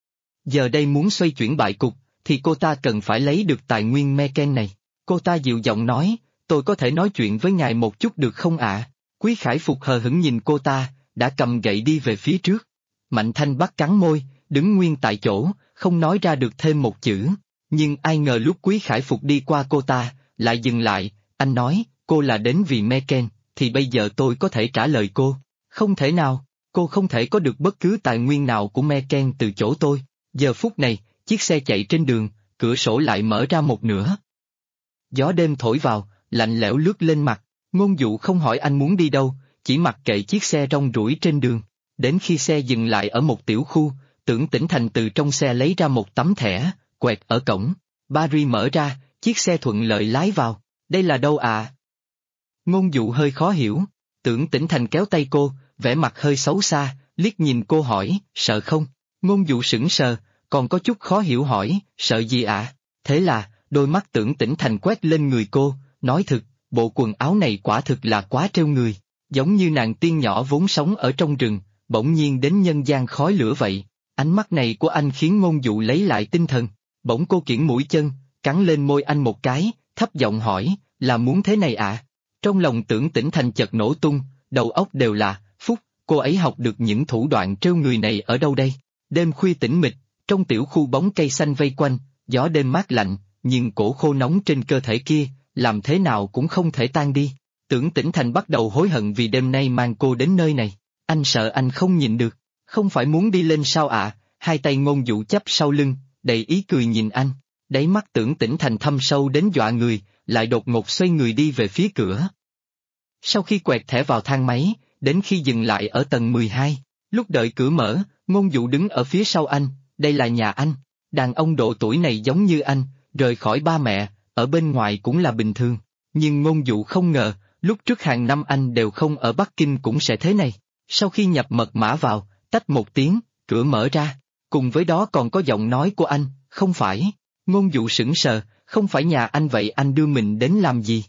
Giờ đây muốn xoay chuyển bại cục, thì cô ta cần phải lấy được tài nguyên Meken này. Cô ta dịu giọng nói, tôi có thể nói chuyện với ngài một chút được không ạ? Quý Khải Phục hờ hững nhìn cô ta, đã cầm gậy đi về phía trước. Mạnh Thanh Bắc cắn môi, đứng nguyên tại chỗ, không nói ra được thêm một chữ. Nhưng ai ngờ lúc Quý Khải Phục đi qua cô ta, lại dừng lại, anh nói, cô là đến vì Meken, thì bây giờ tôi có thể trả lời cô. Không thể nào, cô không thể có được bất cứ tài nguyên nào của Meken từ chỗ tôi. Giờ phút này, chiếc xe chạy trên đường, cửa sổ lại mở ra một nửa. Gió đêm thổi vào, lạnh lẽo lướt lên mặt, Ngôn Dụ không hỏi anh muốn đi đâu, chỉ mặc kệ chiếc xe rong ruổi trên đường. Đến khi xe dừng lại ở một tiểu khu, Tưởng Tĩnh Thành từ trong xe lấy ra một tấm thẻ, quẹt ở cổng. Barri mở ra, chiếc xe thuận lợi lái vào. Đây là đâu à? Ngôn Dụ hơi khó hiểu. Tưởng Tĩnh Thành kéo tay cô, vẻ mặt hơi xấu xa, liếc nhìn cô hỏi, sợ không? Ngôn Dụ sững sờ, còn có chút khó hiểu hỏi, sợ gì ạ? Thế là, đôi mắt Tưởng Tĩnh Thành quét lên người cô, nói thực, bộ quần áo này quả thực là quá trêu người, giống như nàng tiên nhỏ vốn sống ở trong rừng, bỗng nhiên đến nhân gian khói lửa vậy. Ánh mắt này của anh khiến Ngôn Dụ lấy lại tinh thần, bỗng cô kiễng mũi chân, cắn lên môi anh một cái, thấp giọng hỏi, là muốn thế này à? Trong lòng Tưởng Tĩnh Thành chợt nổ tung, đầu óc đều là, phúc, cô ấy học được những thủ đoạn trêu người này ở đâu đây? Đêm khuya tĩnh mịch, trong tiểu khu bóng cây xanh vây quanh, gió đêm mát lạnh, nhưng cổ khô nóng trên cơ thể kia, làm thế nào cũng không thể tan đi. Tưởng Tĩnh Thành bắt đầu hối hận vì đêm nay mang cô đến nơi này, anh sợ anh không nhịn được, không phải muốn đi lên sao ạ? Hai tay Ngôn Dụ chắp sau lưng, đầy ý cười nhìn anh, đáy mắt Tưởng Tĩnh Thành thâm sâu đến dọa người, lại đột ngột xoay người đi về phía cửa. Sau khi quẹt thẻ vào thang máy, đến khi dừng lại ở tầng 12, lúc đợi cửa mở, Ngôn Dụ đứng ở phía sau anh, đây là nhà anh, đàn ông độ tuổi này giống như anh, rời khỏi ba mẹ, ở bên ngoài cũng là bình thường, nhưng Ngôn Dụ không ngờ, lúc trước hàng năm anh đều không ở Bắc Kinh cũng sẽ thế này. Sau khi nhập mật mã vào, tách một tiếng, cửa mở ra, cùng với đó còn có giọng nói của anh, không phải. Ngôn Dụ sững sờ, không phải nhà anh vậy anh đưa mình đến làm gì?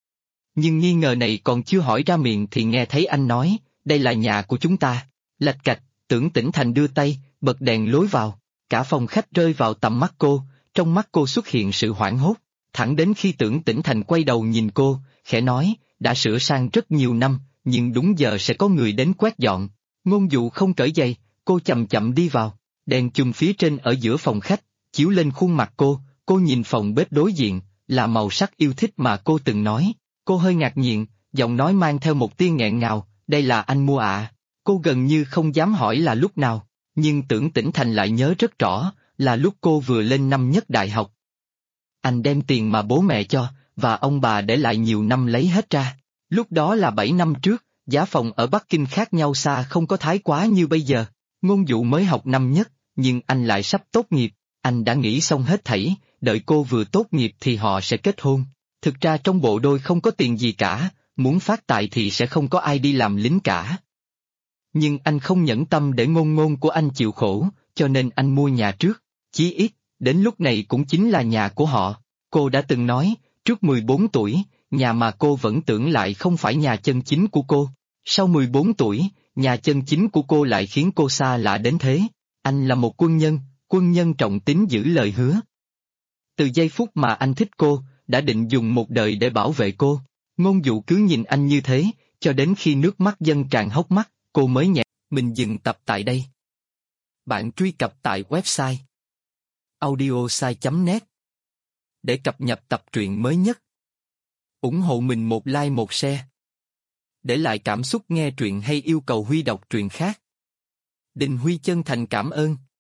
Nhưng nghi ngờ này còn chưa hỏi ra miệng thì nghe thấy anh nói, đây là nhà của chúng ta. Lạch cạch, Tưởng Tĩnh Thành đưa tay, bật đèn lối vào, cả phòng khách rơi vào tầm mắt cô, trong mắt cô xuất hiện sự hoảng hốt, thẳng đến khi Tưởng Tĩnh Thành quay đầu nhìn cô, khẽ nói, đã sửa sang rất nhiều năm, nhưng đúng giờ sẽ có người đến quét dọn. Ngôn Dụ không cởi giày, cô chậm chậm đi vào, đèn chùm phía trên ở giữa phòng khách, chiếu lên khuôn mặt cô nhìn phòng bếp đối diện, là màu sắc yêu thích mà cô từng nói. Cô hơi ngạc nhiên, giọng nói mang theo một tia nghẹn ngào, đây là anh mua ạ. Cô gần như không dám hỏi là lúc nào, nhưng Tưởng Tĩnh Thành lại nhớ rất rõ, là lúc cô vừa lên năm nhất đại học. Anh đem tiền mà bố mẹ cho, và ông bà để lại nhiều năm lấy hết ra. Lúc đó là 7 năm trước, giá phòng ở Bắc Kinh khác nhau xa không có thái quá như bây giờ. Ngôn Dụ mới học năm nhất, nhưng anh lại sắp tốt nghiệp, anh đã nghĩ xong hết thảy, đợi cô vừa tốt nghiệp thì họ sẽ kết hôn. Thực ra trong bộ đôi không có tiền gì cả, muốn phát tài thì sẽ không có ai đi làm lính cả. Nhưng anh không nhẫn tâm để Ngôn Ngôn của anh chịu khổ, cho nên anh mua nhà trước, chí ít, đến lúc này cũng chính là nhà của họ. Cô đã từng nói, trước 14 tuổi, nhà mà cô vẫn tưởng lại không phải nhà chân chính của cô. Sau 14 tuổi, nhà chân chính của cô lại khiến cô xa lạ đến thế. Anh là một quân nhân trọng tín giữ lời hứa. Từ giây phút mà anh thích cô, đã định dùng một đời để bảo vệ cô. Ngôn Dụ cứ nhìn anh như thế, cho đến khi nước mắt dâng tràn hốc mắt, cô mới nhẹ. Mình dừng tập tại đây. Bạn truy cập tại website audiosai.net để cập nhật tập truyện mới nhất. Ủng hộ mình một like một share. Để lại cảm xúc nghe truyện hay yêu cầu Huy đọc truyện khác. Đình Huy chân thành cảm ơn.